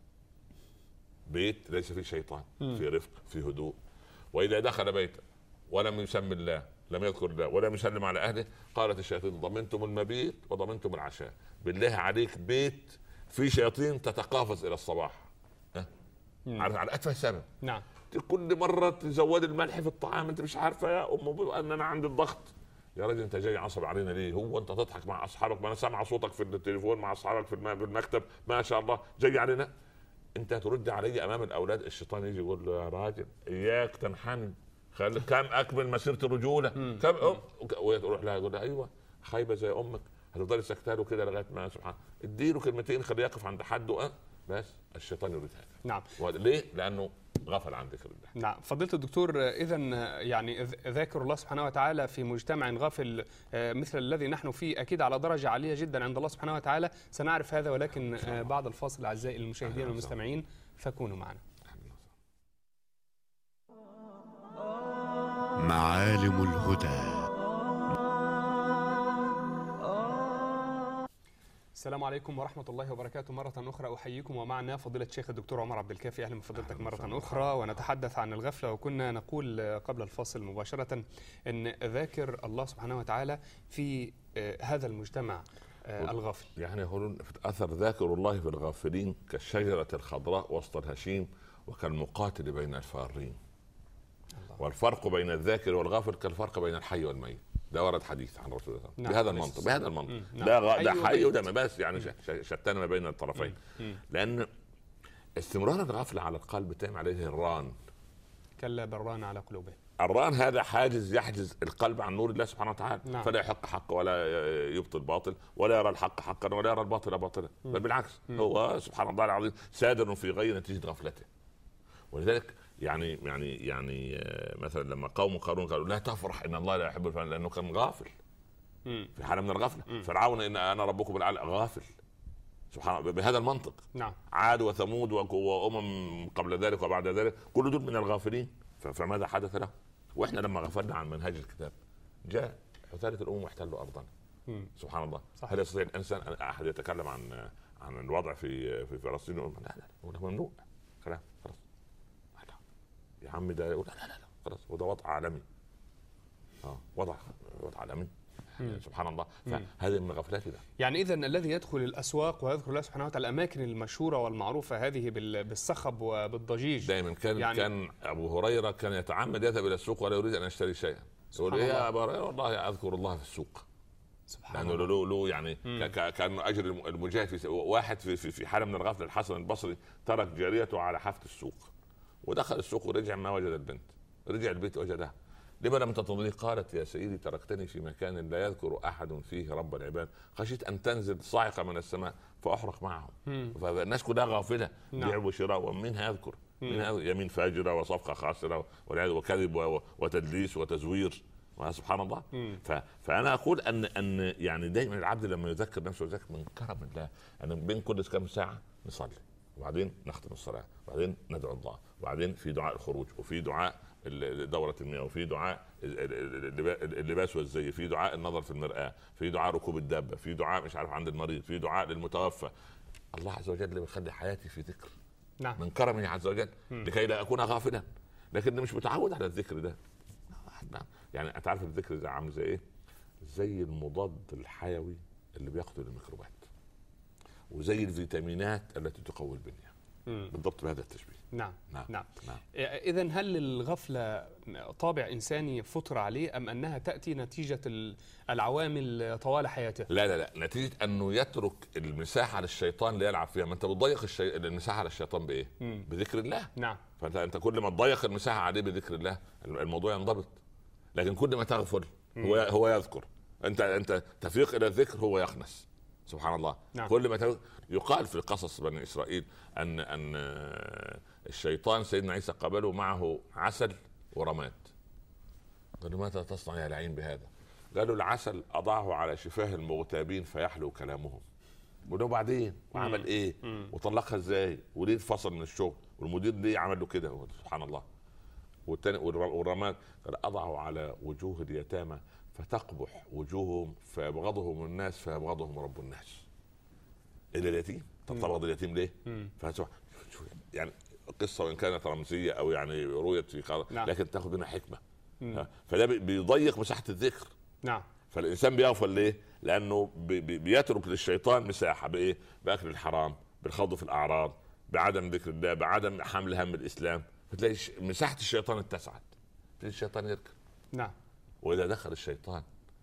بيت ليس فيه شيطان، في رفق، في هدوء. واذا دخل بيته ولم يسمي الله، لم يذكر الله، ولم يسلم على اهله قالت الشياطين ضمنتم المبيت وضمنتم العشاء. بالله عليك بيت في شياطين تتقافز الى الصباح، ها على على اتفه سبب. نعم. كل مره تزود الملح في الطعام، انت مش عارفه يا ام ان انا عندي الضغط. يا راجل انت جاي عصب علينا ليه؟ هو انت تضحك مع اصحابك؟ ما انا سامع صوتك في التليفون مع اصحابك في المكتب ما شاء الله، جاي علينا. انت ترد علي امام الاولاد، الشيطان يجي يقول له يا راجل اياك تنحني، خلي كم اكمل مسيره الرجوله، كم أم... ويروح لها يقول لها ايوه خايبه زي امك، هتفضلي ساكته له كده لغايه ما سبحان اديله كلمتين خليه يقف عند حده. أه؟ بس الشيطان يريد هذا. نعم. ليه؟ لانه غفل عن ذكر الله. نعم. فضيلة الدكتور، اذا يعني ذاكر الله سبحانه وتعالى في مجتمع غافل مثل الذي نحن فيه اكيد على درجه عاليه جدا عند الله سبحانه وتعالى. سنعرف هذا ولكن بعد الفاصل اعزائي المشاهدين والمستمعين فكونوا معنا. معالم الهدى. السلام عليكم ورحمة الله وبركاته. مرة أخرى أحييكم ومعنا فضيلة الشيخ الدكتور عمر عبد الكافي. أهلا بفضيلتك مرة أخرى، ونتحدث عن الغفلة. وكنا نقول قبل الفاصل مباشرة أن ذاكر الله سبحانه وتعالى في هذا المجتمع الغافل. يعني يقولون أثر ذاكر الله في الغافلين كالشجرة الخضراء وسط الهشيم وكالمقاتل بين الفارين. والفرق بين الذاكر والغافل كالفرق بين الحي والميت. ده ورد حديث عن رسول الله. نعم. بهذا المنطق، بهذا المنطق. نعم. ده غ... ده حي وده بس يعني شتان ما بين الطرفين. مم. لان استمرار الغفله على القلب تعمل عليه الران. كلا بران على قلوبهم. الران هذا حاجز يحجز القلب عن نور الله سبحانه وتعالى. نعم. فلا يحق حق ولا يبطل باطل، ولا يرى الحق حقا ولا يرى الباطل باطلا، بل بالعكس. مم. هو سبحان الله العظيم سادر في غير نتيجه غفلته. ولذلك يعني يعني يعني مثلا لما قوم قارون قالوا لا تفرح ان الله لا يحب الفرح، لانه كان غافل في حاله من الغفله. فرعون ان انا ربكم الاعلى غافل سبحان الله بهذا المنطق. نعم. عاد وثمود وامم قبل ذلك وبعد ذلك كل دول من الغافلين. فماذا حدث له؟ واحنا لما غفلنا عن منهج الكتاب جاء حثالة الامم واحتلوا ارضنا. مم. سبحان الله. صح. هل يستطيع الانسان احد يتكلم عن عن الوضع في في فلسطين؟ لا لا لا ممنوع. كلام خلاص يا عم ده يقول لا لا لا خلاص وده وضع عالمي. اه وضع وضع عالمي. مم. سبحان الله. فهذه من غفلات ده. يعني اذا الذي يدخل الاسواق ويذكر الله سبحانه وتعالى الاماكن المشهوره والمعروفه هذه بالصخب وبالضجيج دائما كان يعني كان ابو هريره كان يتعمد يذهب الى السوق ولا يريد ان يشتري شيئا. يقول ايه يا ابو هريره والله اذكر الله في السوق. سبحان الله. لانه له يعني كان اجر المجاهد في واحد في في حاله من الغفله. الحسن البصري ترك جاريته على حافه السوق ودخل السوق ورجع ما وجد البنت. رجع البيت وجدها لما لم تتضلي؟ قالت يا سيدي تركتني في مكان لا يذكر احد فيه رب العباد، خشيت ان تنزل صاعقه من السماء فاحرق معهم. فالناس كلها غافله، نعم. بيع وشراء، ومن هيذكر؟ من هذا يمين فاجره وصفقه خاسره وكذب وتدليس وتزوير، سبحان الله. ف... فانا اقول ان ان يعني دائما العبد لما يذكر نفسه يذكر من كرم الله ان يعني بين كل كم ساعه نصلي، وبعدين نختم الصلاه، وبعدين ندعو الله، وبعدين في دعاء الخروج، وفي دعاء دورة المياه، وفي دعاء اللباس والزي، في دعاء النظر في المرآة، في دعاء ركوب الدابة، في دعاء مش عارف عند المريض، في دعاء للمتوفى. الله عز وجل اللي بيخلي حياتي في ذكر. نعم. من كرمه عز وجل لكي لا اكون غافلا، لكن مش متعود على الذكر ده. يعني انت عارف الذكر ده عامل زي ايه؟ زي المضاد الحيوي اللي بيقتل الميكروبات، وزي الفيتامينات التي تقوي البنيه. بالضبط بهذا التشبيه. نعم نعم, نعم. نعم. إذا هل الغفلة طابع إنساني فطر عليه أم أنها تأتي نتيجة العوامل طوال حياته؟ لا لا لا، نتيجة أنه يترك المساحة للشيطان ليلعب فيها. ما أنت بتضيق الشي... المساحة للشيطان بإيه؟ مم. بذكر الله. نعم. فأنت أنت كل ما تضيق المساحة عليه بذكر الله الموضوع ينضبط. لكن كل ما تغفل هو هو يذكر، أنت أنت تفيق إلى الذكر هو يخنس. سبحان الله. نعم. كل ما تغفل. يقال في قصص بني إسرائيل أن أن الشيطان سيدنا عيسى قبله معه عسل ورماد. قالوا ماذا تصنع يا لعين بهذا؟ قالوا العسل أضعه على شفاه المغتابين فيحلو كلامهم. ولو بعدين وعمل ايه وطلقها ازاي وليه اتفصل من الشغل والمدير ليه عمل له كده؟ سبحان الله. والتاني والرماد قال اضعه على وجوه اليتامى فتقبح وجوههم فيبغضهم الناس فيبغضهم رب الناس. الا اليتيم، طب تبغض اليتيم ليه؟ يعني قصه وان كانت رمزيه او يعني رويت في قرار نعم. لكن تاخذ منها حكمه. فده بيضيق مساحه الذكر. نعم. فالانسان بيغفل ليه؟ لانه بي بيترك للشيطان مساحه بايه؟ باكل الحرام، بالخوض في الاعراض، بعدم ذكر الله، بعدم حمل هم الاسلام. فتلاقي مساحه الشيطان اتسعت، الشيطان يركب. نعم. واذا دخل الشيطان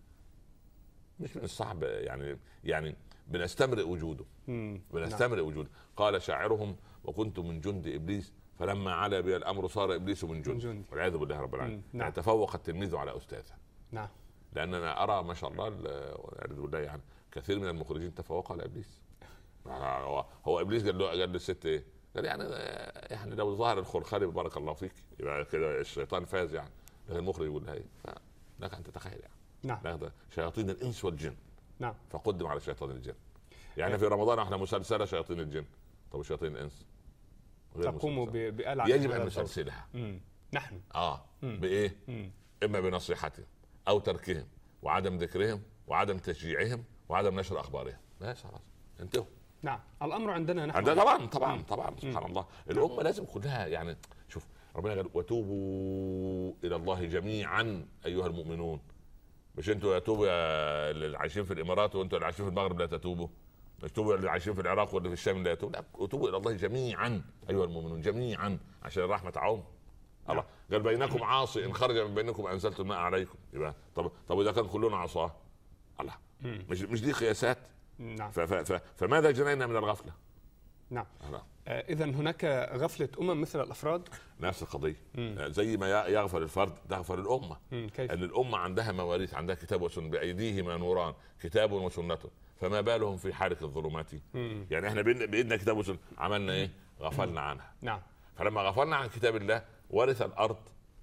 مش من الصعب يعني يعني بنستمرئ وجوده. بنستمرئ نعم. وجوده. قال شاعرهم وكنت من جند ابليس فلما علا بي الامر صار ابليس من جند. والعياذ بالله رب العالمين. نعم. يعني تفوق التلميذ على استاذه. نعم. لان انا ارى ما شاء الله والعياذ بالله يعني كثير من المخرجين تفوقوا على ابليس. هو, هو ابليس قال له قال للست ايه؟ قال يعني يعني لو ظهر الخلخالي بارك الله فيك يبقى كده الشيطان فاز يعني. لكن المخرج يقول لها ايه؟ لك ان تتخيل يعني. نعم. شياطين الانس والجن. نعم. فقدم على شيطان الجن. يعني في رمضان احنا مسلسله شياطين الجن. طب شياطين الانس تقوم بآلة يجب ان نسلسلها نحن اه مم. بايه؟ مم. اما بنصيحتهم او تركهم وعدم ذكرهم وعدم تشجيعهم وعدم نشر اخبارهم. بس خلاص انتهوا. نعم. الامر عندنا نحن عندنا طبعا طبعا طبعا سبحان مم. الله. الامه لازم كلها يعني شوف ربنا قال وتوبوا الى الله جميعا ايها المؤمنون. مش انتوا يتوبوا اللي عايشين في الامارات وانتوا اللي عايشين في المغرب لا تتوبوا. مش توبوا اللي عايشين في العراق واللي في الشام لا يتوبوا. لا وتوبوا الى الله جميعا ايها المؤمنون جميعا عشان الرحمه تعم. الله قال بينكم عاصي ان خرج من بينكم انزلت الماء عليكم. يبقى طب طب اذا كان كلنا عصاه الله مش مش دي قياسات. نعم. ف ف ف فماذا جنينا من الغفله؟ نعم. آه اذا هناك غفله امم مثل الافراد. نفس القضيه. مم. زي ما يغفل الفرد تغفل الامه. مم. كيف؟ ان الامه عندها مواريث، عندها كتاب وسنه بايديهما نوران كتاب وسنه فما بالهم في حالك الظلمات. مم. يعني احنا بايدنا كتاب وسنه عملنا ايه؟ غفلنا عنها. نعم. فلما غفلنا عن كتاب الله ورث الارض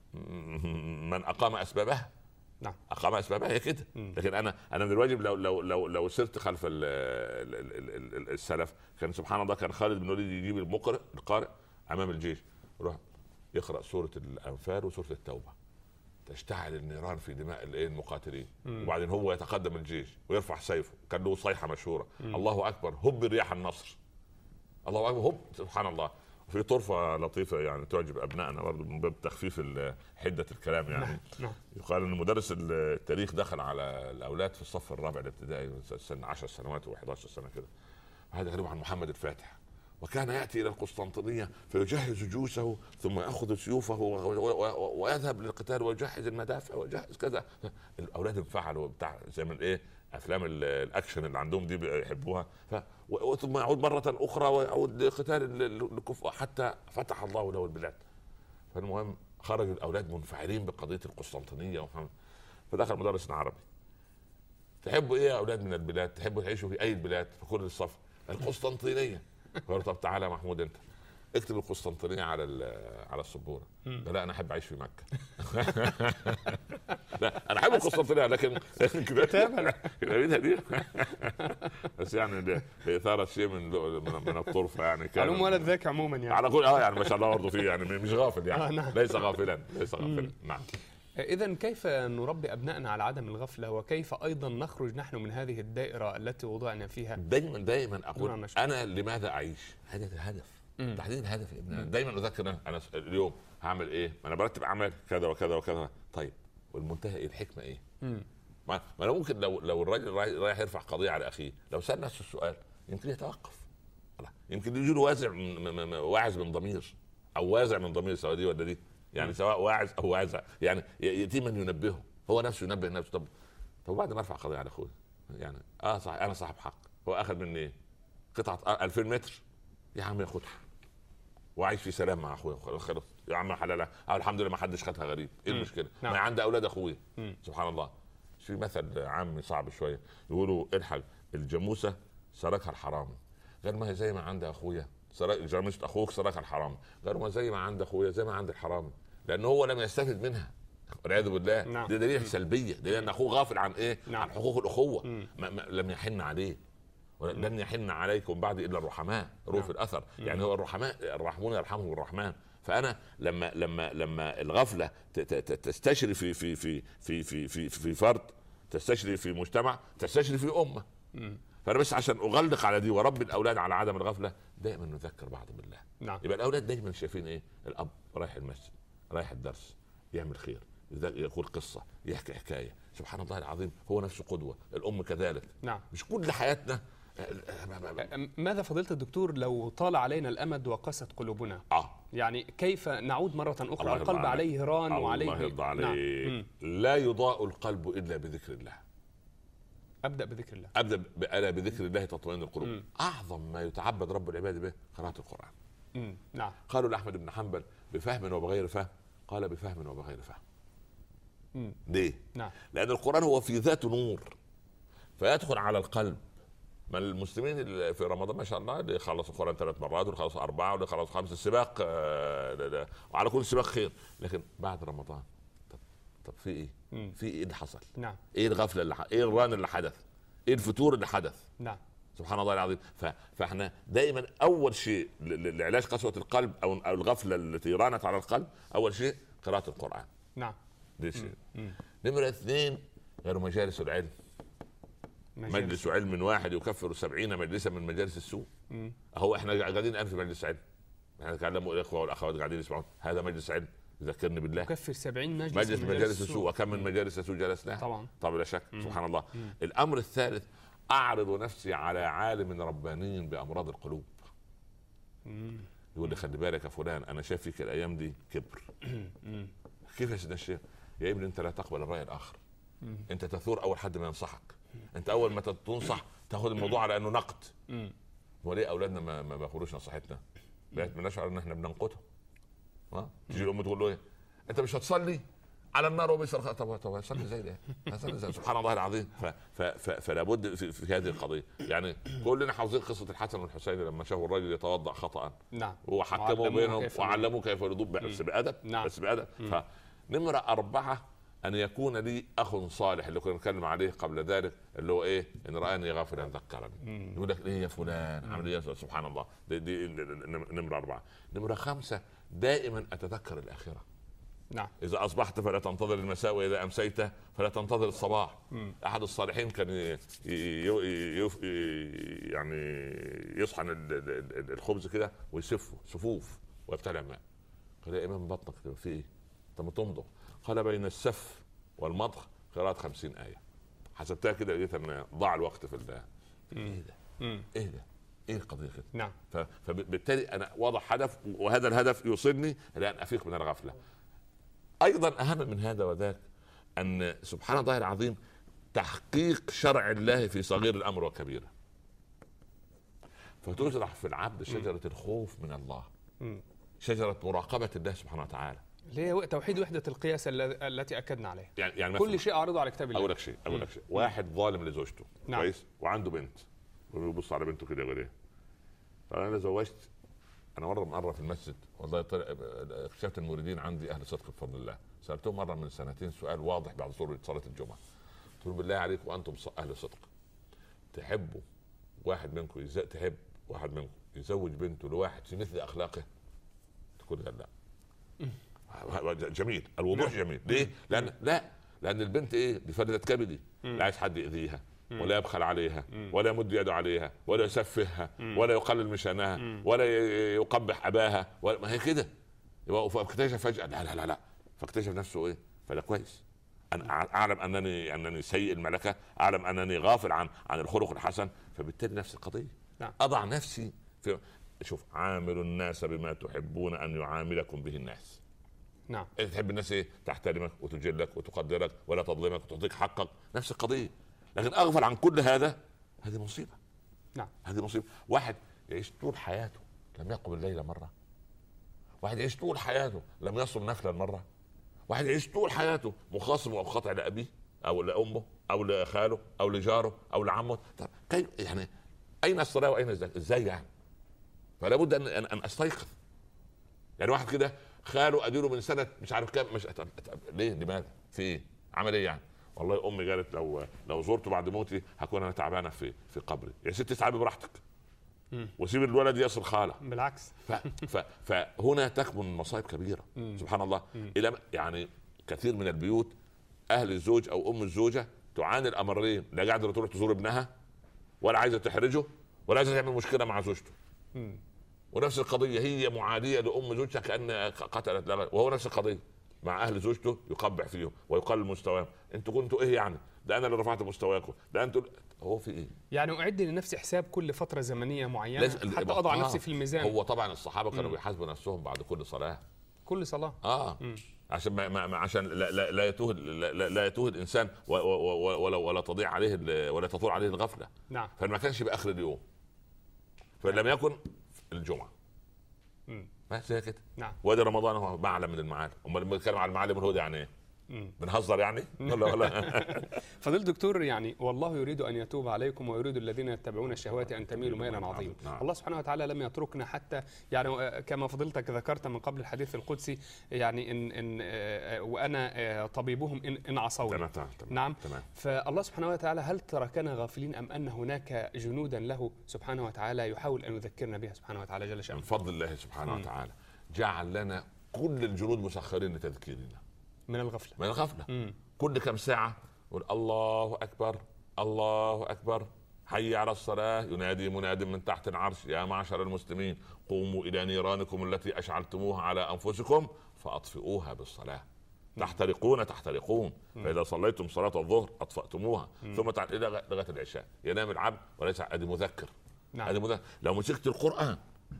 من اقام اسبابها. نعم. اقام اسبابها هي كده. لكن انا انا من الواجب لو لو لو لو سرت خلف ال ال ال السلف كان سبحان الله كان خالد بن الوليد يجيب المقرئ القارئ امام الجيش يروح يقرا سوره الانفال وسوره التوبه تشتعل النيران في دماء المقاتلين. مم. وبعدين هو يتقدم الجيش ويرفع سيفه كان له صيحه مشهوره. مم. الله اكبر هب رياح النصر. الله اكبر هب سبحان الله. في طرفة لطيفة يعني تعجب أبنائنا برضه من باب تخفيف حدة الكلام يعني. نعم. يقال إن مدرس التاريخ دخل على الأولاد في الصف الرابع الابتدائي سن عشر سنوات و11 سنة كده. هذا غريب عن محمد الفاتح وكان يأتي إلى القسطنطينية فيجهز جيوشه ثم يأخذ سيوفه ويذهب للقتال ويجهز المدافع ويجهز كذا. الأولاد انفعلوا بتاع زي من إيه افلام الاكشن اللي عندهم دي بيحبوها. ف... ثم يعود مره اخرى ويعود لقتال الكفار حتى فتح الله له البلاد. فالمهم خرج الاولاد منفعلين بقضيه القسطنطينيه ومحمد. فدخل مدرس عربي: تحبوا ايه يا اولاد من البلاد؟ تحبوا تعيشوا في اي البلاد؟ في كل الصف. القسطنطينيه. قال: طب تعالى يا محمود انت اكتب القسطنطينيه على على السبوره. لا انا احب اعيش في مكه. لا انا احب القسطنطينيه لكن كتابه دي بس يعني باثاره شيء من من الطرفه يعني. كان علوم ولد ذاك عموما يعني على كل اه يعني ما شاء الله برضه فيه يعني مش غافل يعني. آه نعم. ليس غافلا ليس غافلا. نعم. إذن كيف نربي أبنائنا على عدم الغفلة، وكيف أيضا نخرج نحن من هذه الدائرة التي وضعنا فيها؟ دايما دايما أقول أنا لماذا أعيش؟ هذا الهدف، تحديد الهدف. دايما أذكر أنا اليوم هعمل إيه؟ أنا برتب أعمال كذا وكذا وكذا. طيب والمنتهى إيه؟ الحكمة إيه؟ مم. ما أنا ممكن لو لو الراجل رايح يرفع قضية على أخيه، لو سأل نفسه السؤال يمكن يتوقف، يمكن يجي له وازع من واعز من ضمير، أو وازع من ضمير سواء دي ولا دي يعني، سواء واعز او واعز يعني، ياتي من ينبهه، هو نفسه ينبه نفسه. طب طب بعد ما ارفع قضيه على اخوي يعني اه صح انا صاحب حق، هو اخذ مني ايه؟ قطعه ألفين متر يا عم ياخدها وعايش في سلام مع اخويا خلاص يا عم حلال. الحمد لله ما حدش خدها غريب. ايه المشكله؟ نعم. ما عندي اولاد اخويا. سبحان الله. في مثل عامي صعب شويه يقولوا: الحق الجاموسه سرقها الحرامي. غير ما هي زي ما عندي اخويا سرق جاموسه اخوك سرقها الحرامي، غير ما زي ما عند اخويا زي ما عند الحرامي، لانه هو لم يستفد منها والعياذ بالله. نعم. دي دليل سلبيه، دليل ان اخوه غافل عن ايه؟ نعم. عن حقوق الاخوه. ما ما لم يحن عليه، ولن يحن عليكم بعد الا الرحماء روح نعم. الاثر. يعني هو الرحماء الراحمون يرحمهم الرحمن. فانا لما لما لما الغفله تستشري في في في في في في, في فرد، تستشري في مجتمع، تستشري في امه. م. فانا بس عشان اغلق على دي وربي الاولاد على عدم الغفله، دائما نذكر بعض بالله. نعم. يبقى الاولاد دايما شايفين ايه؟ الاب رايح المسجد، رايح الدرس، يعمل خير، يقول قصه، يحكي حكايه. سبحان الله العظيم، هو نفسه قدوه. الام كذلك. نعم. مش كل حياتنا. ماذا فضيلة الدكتور لو طال علينا الامد وقست قلوبنا؟ اه يعني كيف نعود مره اخرى؟ القلب عليه ران وعليه. الله يرضى عليك. لا يضاء القلب الا بذكر الله. ابدا بذكر الله. ابدا الا بذكر الله تطمئن القلوب. مم. اعظم ما يتعبد رب العباد به قراءه القران. مم. نعم. قالوا لاحمد بن حنبل: بفهم وبغير فهم؟ قال: بفهم وبغير فهم. مم. ليه؟ نعم. لان القران هو في ذاته نور، فيدخل على القلب. ما المسلمين اللي في رمضان ما شاء الله اللي خلصوا القران ثلاث مرات، واللي خلصوا اربعه، واللي خلصوا خمسه، السباق آه وعلى كل سباق خير. لكن بعد رمضان طب طب في ايه؟ مم. في ايه اللي حصل؟ نعم. ايه الغفله اللي حدث؟ ايه الران اللي حدث؟ ايه الفتور اللي حدث؟ نعم. سبحان الله العظيم. ف... فاحنا دائما اول شيء لعلاج قسوه القلب او او الغفله التي رانت على القلب، اول شيء قراءه القران. نعم. دي شيء. نمره اثنين: غير مجالس العلم. مجلس, مجلس علم واحد يكفر سبعين مجلسا من مجالس السوء. مم. هو احنا قاعدين الان في مجلس علم، احنا نتكلم الاخوه والاخوات قاعدين يسمعون، هذا مجلس علم يذكرني بالله. يكفر سبعين مجلس مجلس من مجالس السوء. وكم من مجالس السوء جلسناها طبعا طبعا لا شك. مم. سبحان الله. مم. الامر الثالث: اعرض نفسي على عالم رباني بامراض القلوب. مم. يقول لي: خلي بالك يا فلان، انا شايف فيك الايام دي كبر. كيف يا سيدنا الشيخ؟ يا ابني انت لا تقبل الراي الاخر. مم. انت تثور اول حد ما ينصحك. انت اول ما تنصح تاخذ الموضوع على انه نقد. وليه اولادنا ما ما بياخدوش نصيحتنا؟ بقيت بنشعر ان احنا بننقدهم. ها تيجي الام تقول له: ايه انت مش هتصلي على النار وبيصرخ؟ طب طب هصلي زي ده؟ هصلي زي سبحان الله العظيم. ف ف ف فلا بد في, في هذه القضيه. يعني كلنا حافظين قصه الحسن والحسين لما شافوا الرجل يتوضا خطا. نعم. وحكموا بينهم وعلموه كيف يرضوا بس بادب. نعم. بس بادب. فنمره اربعه: أن يكون لي أخ صالح اللي كنا نتكلم عليه قبل ذلك، اللي هو إيه؟ إن رآني غافلا ذكرني. يقول لك: إيه يا فلان عمل إيه؟ سبحان الله. دي, دي نمرة أربعة. نمرة خمسة: دائما أتذكر الآخرة. نعم. إذا أصبحت فلا تنتظر المساء، وإذا أمسيت فلا تنتظر الصباح. مم. أحد الصالحين كان ي... ي... ي... يعني يصحن الخبز كده ويسفه صفوف ويبتلع ماء. قال: يا إمام بطنك في إيه؟ أنت متمضغ. قال: بين السف والمضغ قراءة خمسين آية. حسبتها كده لقيت ان ضاع الوقت في الله. ايه ده؟ ايه ده؟ ايه القضية كده؟ نعم. فبالتالي انا واضح هدف، وهذا الهدف يوصلني الى ان افيق من الغفلة. ايضا اهم من هذا وذاك ان سبحان الله العظيم تحقيق شرع الله في صغير الامر وكبيره. فتزرع في العبد شجرة الخوف من الله، شجرة مراقبة الله سبحانه وتعالى. اللي هي توحيد وحده القياس التي اكدنا عليها. يعني يعني كل شيء اعرضه على كتاب الله. اقول لك شيء اقول لك شيء واحد ظالم لزوجته، نعم. كويس، وعنده بنت، ويبص على بنته كده يقول ايه؟ انا زوجت، انا مره مره في المسجد والله اكتشفت المريدين عندي اهل صدق بفضل الله. سالتهم مره من سنتين سؤال واضح بعد صلاه الجمعه، قلت لهم بالله عليكم وانتم اهل صدق تحبوا واحد منكم يز... تحب واحد منكم يزوج بنته لواحد في مثل اخلاقه؟ تقول لا. جميل الوضوح، جميل. ليه؟ لان لا لان البنت ايه؟ دي فرده كبدي، لا عايز حد يأذيها ولا يبخل عليها ولا يمد يده عليها ولا يسفهها ولا يقلل من شأنها ولا يقبح اباها ولا، ما هي كده. فاكتشف فجأة لا لا لا لا فاكتشف نفسه ايه؟ فلا كويس، انا اعلم انني انني سيء الملكه، اعلم انني غافل عن عن الخلق الحسن، فبالتالي نفس القضيه. نعم. اضع نفسي في، شوف، عاملوا الناس بما تحبون ان يعاملكم به الناس. نعم. تحب الناس ايه؟ تحترمك وتجلك وتقدرك ولا تظلمك وتعطيك حقك، نفس القضيه. لكن اغفل عن كل هذا، هذه مصيبه. نعم. هذه مصيبه. واحد يعيش طول حياته لم يقم الليل مره، واحد يعيش طول حياته لم يصم نفلا مره، واحد يعيش طول حياته مخاصم ومقاطع لابيه او لامه او لخاله او لجاره او لعمه. كيف يعني؟ اين الصلاه واين الزكاه؟ ازاي يعني؟ فلا بد ان ان استيقظ. يعني واحد كده خاله اديله من سنه مش عارف كام، مش أتب... أتب... ليه؟ لماذا؟ في ايه؟ عمل ايه يعني؟ والله امي قالت لو لو زرته بعد موتي هكون انا تعبانه في في قبري. يا ست اسعبي براحتك وسيب الولد يصل خاله. بالعكس. ف... ف... فهنا تكمن مصائب كبيره. مم. سبحان الله. مم. الى يعني كثير من البيوت اهل الزوج او ام الزوجه تعاني الامرين، لا قاعده تروح تزور ابنها ولا عايزه تحرجه ولا عايزه تعمل مشكله مع زوجته. مم. ونفس القضيه هي معاديه لام زوجها كان قتلت لغة. وهو نفس القضيه مع اهل زوجته، يقبح فيهم ويقلل مستواهم. انتوا كنتوا ايه يعني؟ ده انا اللي رفعت مستواكم، ده انتوا. هو في ايه؟ يعني اعد لنفسي حساب كل فتره زمنيه معينه حتى اضع نفسي في الميزان. هو طبعا الصحابه كانوا بيحاسبوا نفسهم بعد كل صلاه. كل صلاه اه مم. عشان ما ما عشان لا لا, لا يتوه لا, لا يتوه الانسان ولا ولا تضيع عليه ولا تطول عليه الغفله. نعم. فما كانش باخر اليوم، فلم يكن الجمعه. امم بس هي كده. نعم. وادي رمضان هو معلم من المعالم. امال بنتكلم على المعالم الهدى يعني ايه؟ بنهزر يعني؟ ولا ولا فضيل دكتور، يعني والله يريد ان يتوب عليكم ويريد الذين يتبعون الشهوات ان تميلوا ميلا عظيما. نعم. الله سبحانه وتعالى لم يتركنا حتى يعني كما فضيلتك ذكرت من قبل الحديث القدسي، يعني ان ان وانا طبيبهم ان ان عصوني. تمام. تمام. نعم. تمام. فالله سبحانه وتعالى هل تركنا غافلين ام ان هناك جنودا له سبحانه وتعالى يحاول ان يذكرنا بها سبحانه وتعالى جل شأنه؟ من فضل الله سبحانه م. وتعالى جعل لنا كل الجنود مسخرين لتذكيرنا من الغفله. من الغفله. مم. كل كم ساعه يقول الله اكبر الله اكبر حي على الصلاه، ينادي مناد من تحت العرش يا معشر المسلمين قوموا الى نيرانكم التي اشعلتموها على انفسكم فاطفئوها بالصلاه. مم. تحترقون تحترقون مم. فاذا صليتم صلاه الظهر اطفاتموها. مم. ثم تعال الى لغايه العشاء ينام العبد وليس ادي مذكر. نعم. ادي مذكر. لو مسكت القران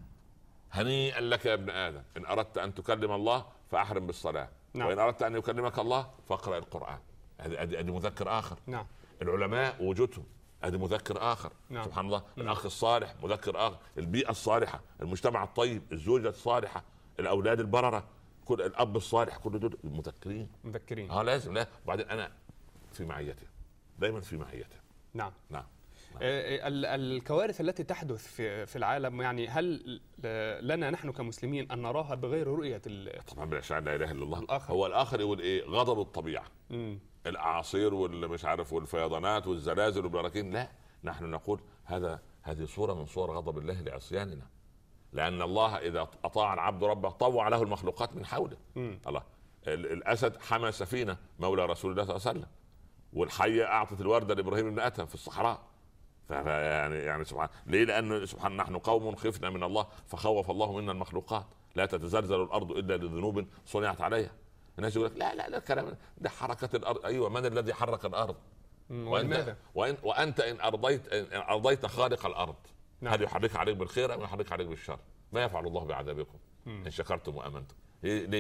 هنيئا لك يا ابن ادم ان اردت ان تكلم الله فاحرم بالصلاه. نعم. وإن أردت أن يكلمك الله فاقرأ القرآن. هذه هذه مذكر آخر. نعم. العلماء وجودهم هذه مذكر آخر. نعم. سبحان الله. نعم. الأخ الصالح مذكر آخر. البيئة الصالحة، المجتمع الطيب، الزوجة الصالحة، الأولاد البررة، كل الأب الصالح، كل دول مذكرين. مذكرين. اه لازم. لا وبعدين أنا في معيته، دائما في معيته. نعم. نعم. الكوارث التي تحدث في في العالم، يعني هل لنا نحن كمسلمين ان نراها بغير رؤيه طبعا لا اله الا الله الآخر. هو الاخر يقول ايه؟ غضب الطبيعه. مم. الاعاصير والمش عارف والفيضانات والزلازل والبراكين. لا، نحن نقول هذا هذه صوره من صور غضب الله لعصياننا، لان الله اذا اطاع العبد ربه طوع له المخلوقات من حوله. مم. الله الاسد حمى سفينه مولى رسول الله صلى الله عليه وسلم، والحيه اعطت الورده لابراهيم بن ادهم في الصحراء. يعني يعني سبحان ليه؟ لأنه سبحان نحن قوم خفنا من الله فخوف الله منا المخلوقات. لا تتزلزل الأرض إلا لذنوب صنعت عليها. الناس يقول لك لا لا لا كلام ده حركة الأرض. أيوة، من الذي حرك الأرض؟ وأنت, وأن وأنت إن أرضيت إن أرضيت خالق الأرض. نعم. هل يحرك عليك بالخير أم يحرك عليك بالشر؟ ما يفعل الله بعذابكم إن شكرتم وآمنتم. ليه؟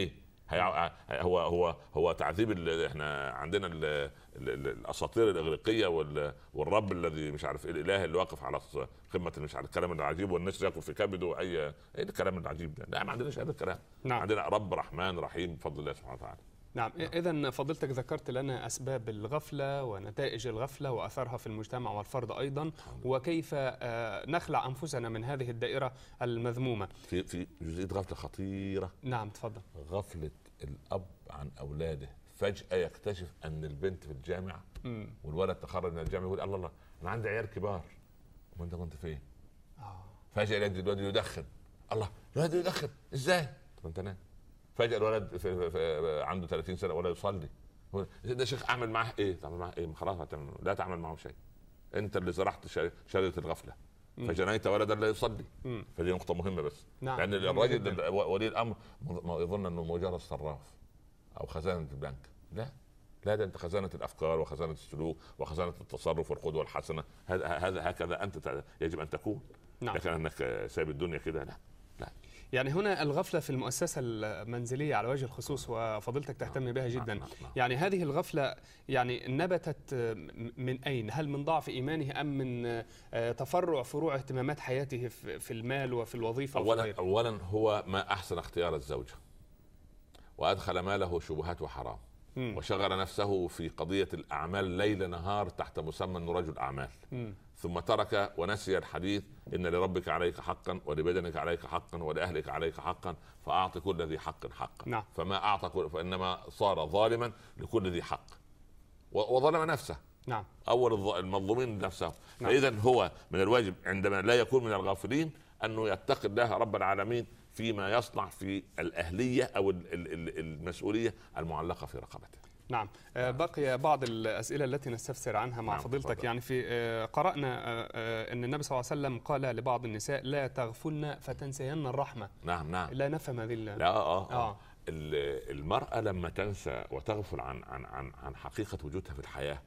هو هو هو تعذيب. احنا عندنا ال ال ال الاساطير الاغريقيه والرب الذي مش عارف الاله اللي واقف على قمه مش عارف الكلام العجيب والناس ياكل في كبده اي ايه الكلام العجيب ده. لا ما عندناش هذا الكلام. نعم. عندنا رب رحمن رحيم بفضل الله سبحانه وتعالى. نعم. إذا فضلتك ذكرت لنا أسباب الغفلة ونتائج الغفلة وأثرها في المجتمع والفرد أيضا، وكيف نخلع أنفسنا من هذه الدائرة المذمومة. في في جزئية غفلة خطيرة. نعم تفضل. غفلة الأب عن أولاده، فجأة يكتشف أن البنت في الجامعة م. والولد تخرج من الجامعة يقول الله الله أنا عندي عيال كبار وأنت كنت فين؟ آه. فجأة يجد الولد يدخن. الله الولد يدخن إزاي؟ طب أنت نام. فجأة الولد في في عنده ثلاثين سنة ولا يصلي. ده شيخ أعمل معاه إيه؟ تعمل معاه إيه؟ خلاص لا تعمل معه شيء. أنت اللي زرعت شجرة الغفلة فجنيت ولدا لا يصلي. مم. فدي نقطة مهمة بس. نعم. لأن الراجل ولي الأمر يظن أنه مجرد صراف أو خزانة البنك. لا لا ده أنت خزانة الأفكار وخزانة السلوك وخزانة التصرف والقدوة الحسنة. هذا هذا هكذا أنت يجب أن تكون. نعم. لكن أنك سايب الدنيا كده لا لا. يعني هنا الغفلة في المؤسسة المنزلية على وجه الخصوص وفضيلتك تهتم بها جدا. يعني هذه الغفلة يعني نبتت من أين؟ هل من ضعف إيمانه أم من تفرع فروع اهتمامات حياته في المال وفي الوظيفة؟ أولا, أولا هو ما أحسن اختيار الزوجة وأدخل ماله شبهات وحرام م. وشغل نفسه في قضية الأعمال ليل نهار تحت مسمى أنه رجل أعمال م. ثم ترك ونسي الحديث إن لربك عليك حقا ولبدنك عليك حقا ولأهلك عليك حقا فأعطي كل ذي حق حقا. نعم. فما أعطى كل فإنما صار ظالما لكل ذي حق وظلم نفسه. نعم. أول المظلومين نفسه. نعم. فإذا هو من الواجب عندما لا يكون من الغافلين أنه يتقي الله رب العالمين فيما يصنع في الأهلية أو المسؤولية المعلقة في رقبته. نعم. بقي بعض الأسئلة التي نستفسر عنها مع نعم. فضيلتك فضل. يعني في قرأنا أن النبي صلى الله عليه وسلم قال لبعض النساء لا تغفلن فتنسين الرحمة. نعم نعم. لا نفهم هذه لا آه, آه. آه. المرأة لما تنسى وتغفل عن عن عن عن حقيقة وجودها في الحياة،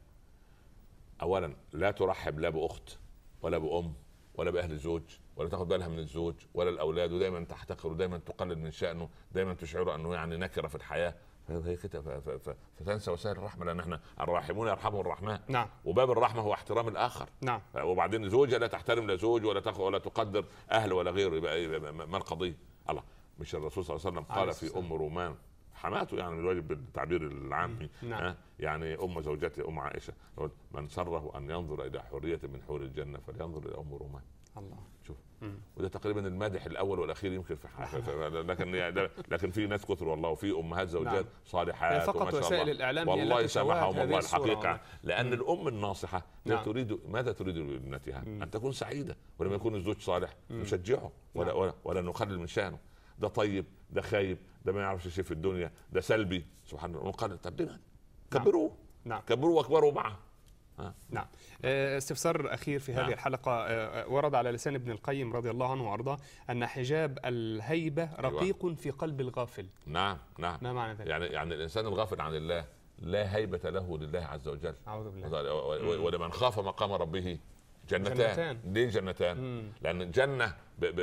أولا لا ترحب لا بأخت ولا بأم ولا بأهل زوج ولا تاخذ بالها من الزوج ولا الأولاد، ودائما تحتقر ودائما تقلل من شأنه، دائما تشعر أنه يعني نكرة في الحياة. فهي كده فتنسى وسائل الرحمه لان احنا الراحمون يرحمهم الرحمن. نعم. وباب الرحمه هو احترام الاخر. نعم. وبعدين زوجه لا تحترم لا زوج ولا تاخذ ولا تقدر اهل ولا غيره يبقى ما القضيه؟ الله مش الرسول صلى الله عليه وسلم قال في ام رومان حماته يعني من الواجب بالتعبير العامي. نعم. يعني ام زوجتي ام عائشه من سره ان ينظر الى حوريه من حور الجنه فلينظر الى ام رومان. الله. شوف مم. وده تقريبا المادح الاول والاخير يمكن في حاجه لكن يعني لكن في ناس كثر والله وفي امهات زوجات نعم. صالحات فقط وسائل الاعلام والله يسامحهم والله الحقيقه لان مم. الام الناصحه نعم. تريد ماذا تريد لابنتها؟ ان تكون سعيده، ولما يكون الزوج صالح نشجعه ولا, نعم. ولا ولا نقلل من شانه. ده طيب ده خايب ده ما يعرفش شيء في الدنيا ده سلبي سبحان الله نقلل. طب ليه كبروه نعم. كبروه واكبروا معه. آه. نعم. استفسار أخير في هذه نعم. الحلقة. ورد على لسان ابن القيم رضي الله عنه وأرضاه أن حجاب الهيبة رقيق أيوة. في قلب الغافل. نعم نعم. ما معنى ذلك؟ يعني يعني الإنسان الغافل عن الله لا هيبة له لله عز وجل. أعوذ بالله. ولمن خاف مقام ربه جنتان. جنتان. ليه جنتان؟ مم. لأن جنة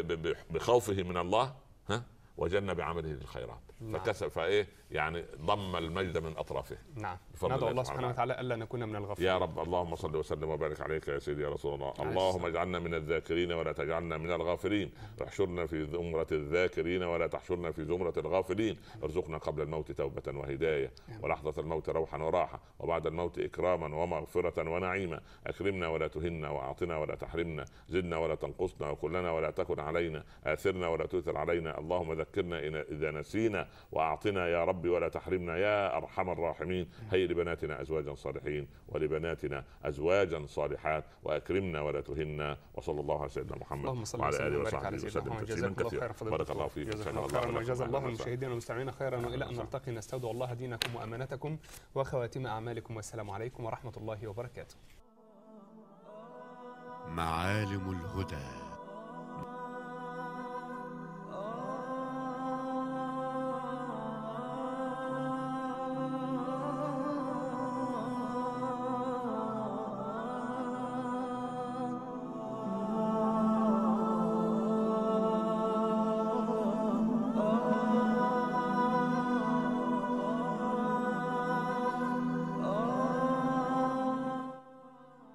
بخوفه من الله ها وجنة بعمله للخيرات. نعم. فكسب فايه يعني ضم المجد من اطرافه. نعم. ندعو الله سبحانه وتعالى الا نكون من الغافلين يا رب. اللهم صل وسلم وبارك عليك يا سيدي يا رسول الله. اللهم اجعلنا من الذاكرين ولا تجعلنا من الغافلين، واحشرنا في زمرة الذاكرين ولا تحشرنا في زمرة الغافلين. ارزقنا قبل الموت توبة وهداية ولحظة الموت روحا وراحة وبعد الموت إكراما ومغفرة ونعيما. أكرمنا ولا تهنا وأعطنا ولا تحرمنا، زدنا ولا تنقصنا وكلنا ولا تكن علينا، آثرنا ولا تؤثر علينا. اللهم ذكرنا إذا نسينا وأعطنا يا ربي ولا تحرمنا يا أرحم الراحمين. هيئ لبناتنا أزواجا صالحين ولبناتنا أزواجا صالحات وأكرمنا ولا تهنا. وصلى الله على سيدنا محمد وعلى آله وصحبه وسلم تسليما كثيرا. بارك الله فيك. وجزا الله المشاهدين والمستمعين خيرا، وإلى أن نلتقي نستودع الله دينكم وأمانتكم وخواتم أعمالكم، والسلام عليكم ورحمة الله وبركاته. معالم الهدى.